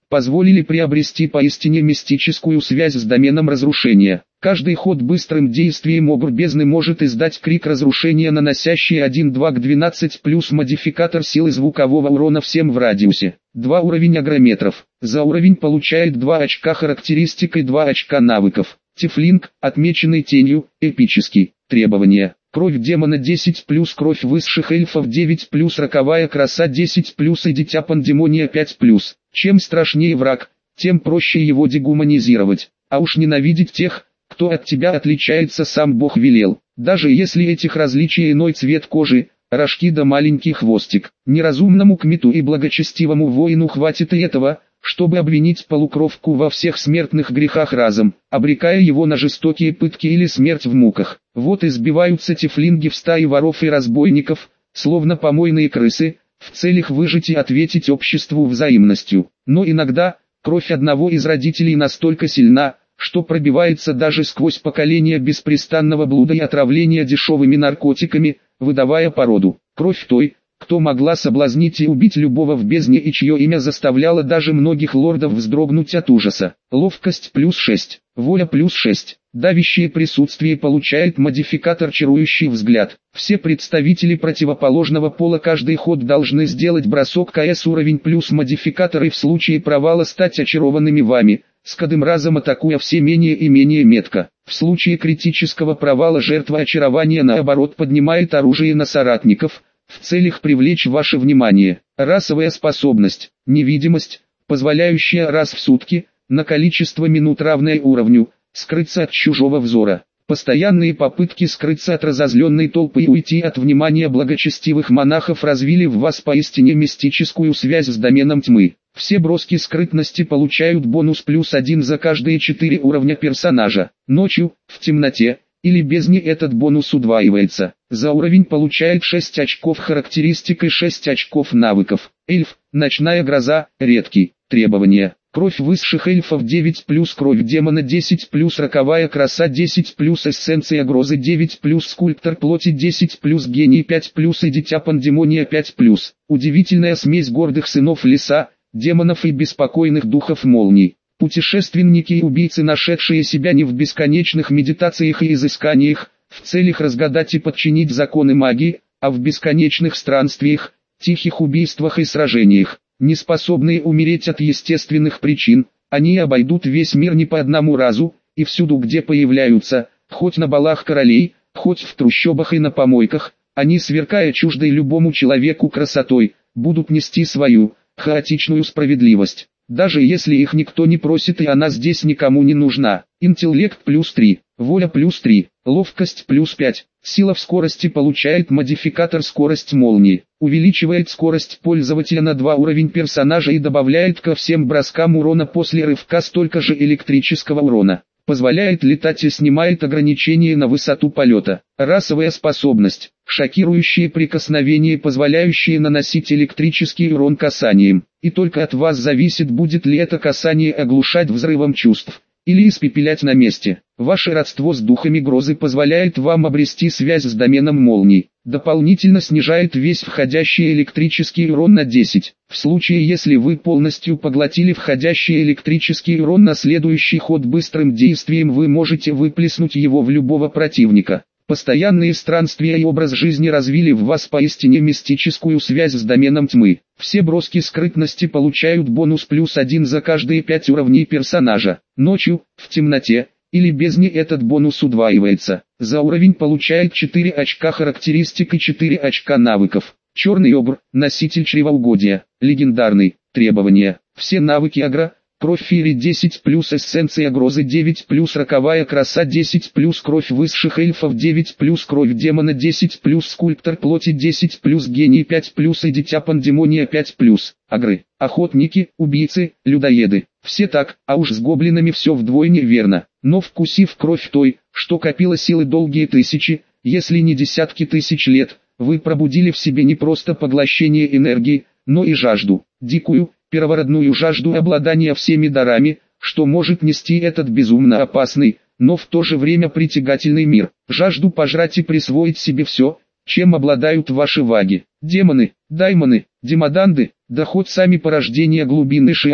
позволили приобрести поистине мистическую связь с доменом разрушения. Каждый ход быстрым действием Огр бездны может издать крик разрушения, наносящий 1-2 к 12 плюс модификатор силы звукового урона всем в радиусе. 2 уровень агрометров. За уровень получает 2 очка характеристик и 2 очка навыков. Тифлинг, отмеченный тенью, эпический. Требования. Кровь демона 10 плюс кровь высших эльфов 9 плюс роковая краса 10 плюс и дитя пандемония 5 плюс. Чем страшнее враг, тем проще его дегуманизировать. А уж ненавидеть тех, кто от тебя отличается, сам Бог велел. Даже если этих различий иной цвет кожи, рожки да маленький хвостик. Неразумному кмету и благочестивому воину хватит и этого, чтобы обвинить полукровку во всех смертных грехах разом, обрекая его на жестокие пытки или смерть в муках. Вот и сбиваются тифлинги в стаи воров и разбойников, словно помойные крысы, в целях выжить и ответить обществу взаимностью. Но иногда, кровь одного из родителей настолько сильна, что пробивается даже сквозь поколения беспрестанного блуда и отравления дешевыми наркотиками, выдавая породу. Кровь той, кто могла соблазнить и убить любого в бездне и чье имя заставляло даже многих лордов вздрогнуть от ужаса. Ловкость плюс 6, воля плюс 6. Давящее присутствие получает модификатор чарующий взгляд. Все представители противоположного пола каждый ход должны сделать бросок КС уровень плюс модификатор и в случае провала стать очарованными вами, с каждым разом атакуя все менее и менее метко. В случае критического провала жертва очарования наоборот поднимает оружие на соратников, в целях привлечь ваше внимание. Расовая способность, невидимость, позволяющая раз в сутки, на количество минут равное уровню, скрыться от чужого взора. Постоянные попытки скрыться от разозленной толпы и уйти от внимания благочестивых монахов развили в вас поистине мистическую связь с доменом тьмы. Все броски скрытности получают бонус плюс 1 за каждые 4 уровня персонажа. Ночью, в темноте или бездне этот бонус удваивается. За уровень получает 6 очков характеристик и 6 очков навыков. Эльф, ночная гроза, редкий. Требования. Кровь высших эльфов 9 плюс кровь демона 10 плюс роковая краса 10 плюс эссенция грозы 9 плюс скульптор плоти 10 плюс гений 5 плюс и дитя пандемония 5 плюс. Удивительная смесь гордых сынов леса, демонов и беспокойных духов молний. Путешественники и убийцы, нашедшие себя не в бесконечных медитациях и изысканиях, в целях разгадать и подчинить законы магии, а в бесконечных странствиях, тихих убийствах и сражениях. Неспособные умереть от естественных причин, они обойдут весь мир не по одному разу, и всюду где появляются, хоть на балах королей, хоть в трущобах и на помойках, они, сверкая чуждой любому человеку красотой, будут нести свою, хаотичную справедливость. Даже если их никто не просит и она здесь никому не нужна. Интеллект плюс 3, воля плюс 3, ловкость плюс 5, сила в скорости получает модификатор скорость молнии. Увеличивает скорость пользователя на 2 уровень персонажа и добавляет ко всем броскам урона после рывка столько же электрического урона. Позволяет летать и снимает ограничения на высоту полета. Расовая способность. Шокирующие прикосновения, позволяющие наносить электрический урон касанием. И только от вас зависит, будет ли это касание оглушать взрывом чувств, или испепелять на месте. Ваше родство с духами грозы позволяет вам обрести связь с доменом молний. Дополнительно снижает весь входящий электрический урон на 10. В случае, если вы полностью поглотили входящий электрический урон, на следующий ход быстрым действием вы можете выплеснуть его в любого противника. Постоянные странствия и образ жизни развили в вас поистине мистическую связь с доменом тьмы. Все броски скрытности получают бонус плюс 1 за каждые 5 уровней персонажа. Ночью, в темноте или бездне этот бонус удваивается. За уровень получает 4 очка характеристик и 4 очка навыков. Черный Огр, носитель чревоугодия, легендарный. Требования. Все навыки Огра. Кровь Фири 10 плюс эссенция грозы 9 плюс роковая краса 10 плюс кровь высших эльфов 9 плюс кровь демона 10 плюс скульптор плоти 10 плюс гений 5 плюс и дитя пандемония 5 плюс. Агры, охотники, убийцы, людоеды. Все так, а уж с гоблинами все вдвойне верно. Но вкусив кровь той, что копила силы долгие тысячи, если не десятки тысяч лет, вы пробудили в себе не просто поглощение энергии, но и жажду. Дикую, первородную жажду обладания всеми дарами, что может нести этот безумно опасный, но в то же время притягательный мир. Жажду пожрать и присвоить себе все, чем обладают ваши ваги. Демоны, даймоны, демоданды, да хоть сами порождения глубины Шиара,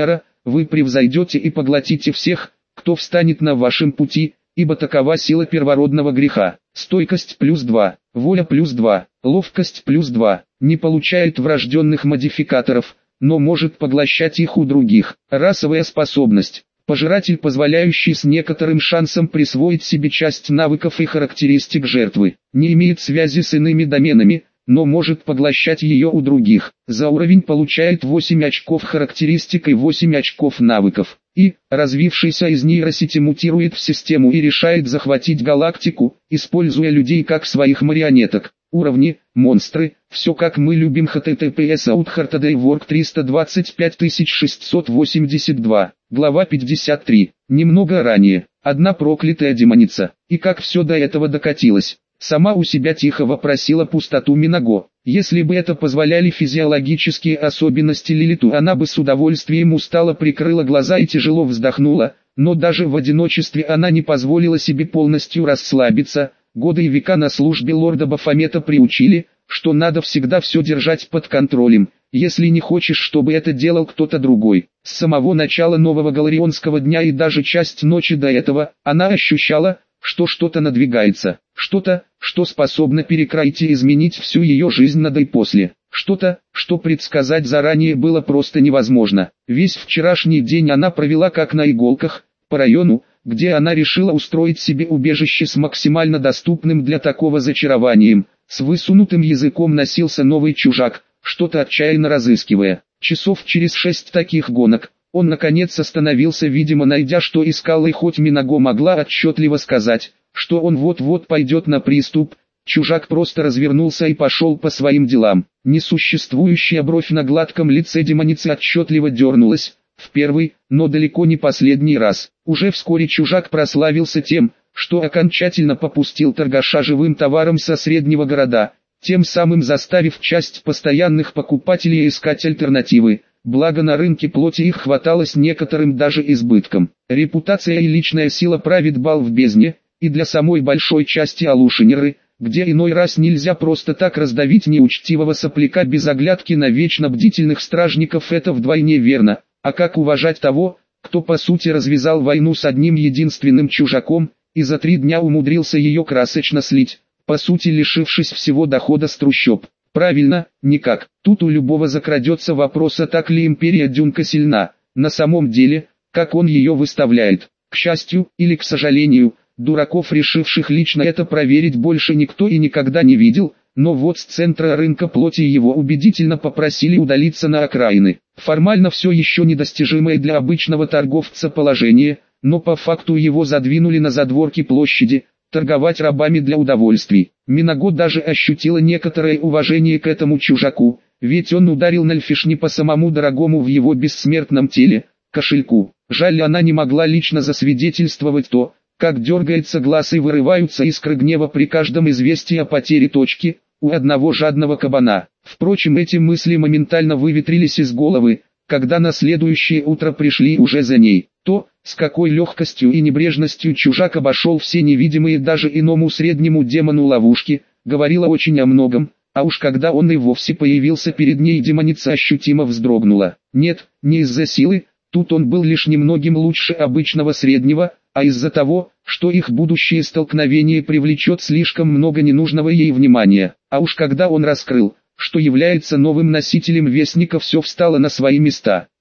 вы превзойдете и поглотите всех, кто встанет на вашем пути, ибо такова сила первородного греха. Стойкость +2, воля +2, ловкость +2, не получает врожденных модификаторов, но может поглощать их у других. Расовая способность. Пожиратель, позволяющий с некоторым шансом присвоить себе часть навыков и характеристик жертвы. Не имеет связи с иными доменами, но может поглощать ее у других. За уровень получает 8 очков характеристик и 8 очков навыков. И, развившийся из нейросети, мутирует в систему и решает захватить галактику, используя людей как своих марионеток. Уровни, монстры, все как мы любим. https outhartodaywork 325682. Глава 53. Немного ранее. Одна проклятая демоница. И как все до этого докатилось. Сама у себя тихо вопросила пустоту Минаго. Если бы это позволяли физиологические особенности Лилиту, она бы с удовольствием устало прикрыла глаза и тяжело вздохнула, но даже в одиночестве она не позволила себе полностью расслабиться. Годы и века на службе лорда Бафомета приучили, что надо всегда все держать под контролем, если не хочешь, чтобы это делал кто-то другой. С самого начала нового галарионского дня и даже часть ночи до этого, она ощущала, что что-то надвигается, что-то, что способно перекроить и изменить всю ее жизнь на до и после, что-то, что предсказать заранее было просто невозможно. Весь вчерашний день она провела как на иголках, по району, где она решила устроить себе убежище с максимально доступным для такого зачарованием. С высунутым языком носился новый чужак, что-то отчаянно разыскивая. Часов через 6 таких гонок, он наконец остановился, видимо найдя, что искал, и хоть Минаго могла отчетливо сказать, что он вот-вот пойдет на приступ, чужак просто развернулся и пошел по своим делам. Несуществующая бровь на гладком лице демоницы отчетливо дернулась, в первый, но далеко не последний раз. Уже вскоре чужак прославился тем, что окончательно попустил торгаша живым товаром со среднего города, тем самым заставив часть постоянных покупателей искать альтернативы. Благо на рынке плоти их хватало с некоторым даже избытком. Репутация и личная сила правит бал в бездне, и для самой большой части Алушинеры, где иной раз нельзя просто так раздавить неучтивого сопляка без оглядки на вечно бдительных стражников, это вдвойне верно. А как уважать того, кто по сути развязал войну с одним единственным чужаком, и за 3 дня умудрился ее красочно слить, по сути лишившись всего дохода с трущоб? Правильно, никак. Тут у любого закрадется вопрос, а так ли империя Дюнка сильна, на самом деле, как он ее выставляет. К счастью, или к сожалению, дураков, решивших лично это проверить, больше никто и никогда не видел, но вот с центра рынка плоти его убедительно попросили удалиться на окраины. Формально все еще недостижимое для обычного торговца положение, но по факту его задвинули на задворки площади, торговать рабами для удовольствий. Минаго даже ощутила некоторое уважение к этому чужаку, ведь он ударил Нальфиш не по самому дорогому в его бессмертном теле, кошельку. Жаль, она не могла лично засвидетельствовать то, как дергается глаз и вырываются искры гнева при каждом известии о потере точки, у одного жадного кабана. Впрочем, эти мысли моментально выветрились из головы, когда на следующее утро пришли уже за ней. То, с какой легкостью и небрежностью чужак обошел все невидимые даже иному среднему демону ловушки, говорило очень о многом, а уж когда он и вовсе появился перед ней, демоница ощутимо вздрогнула. Нет, не из-за силы, тут он был лишь немногим лучше обычного среднего, а из-за того, что их будущее столкновение привлечет слишком много ненужного ей внимания. А уж когда он раскрыл, что является новым носителем Вестника, все встало на свои места.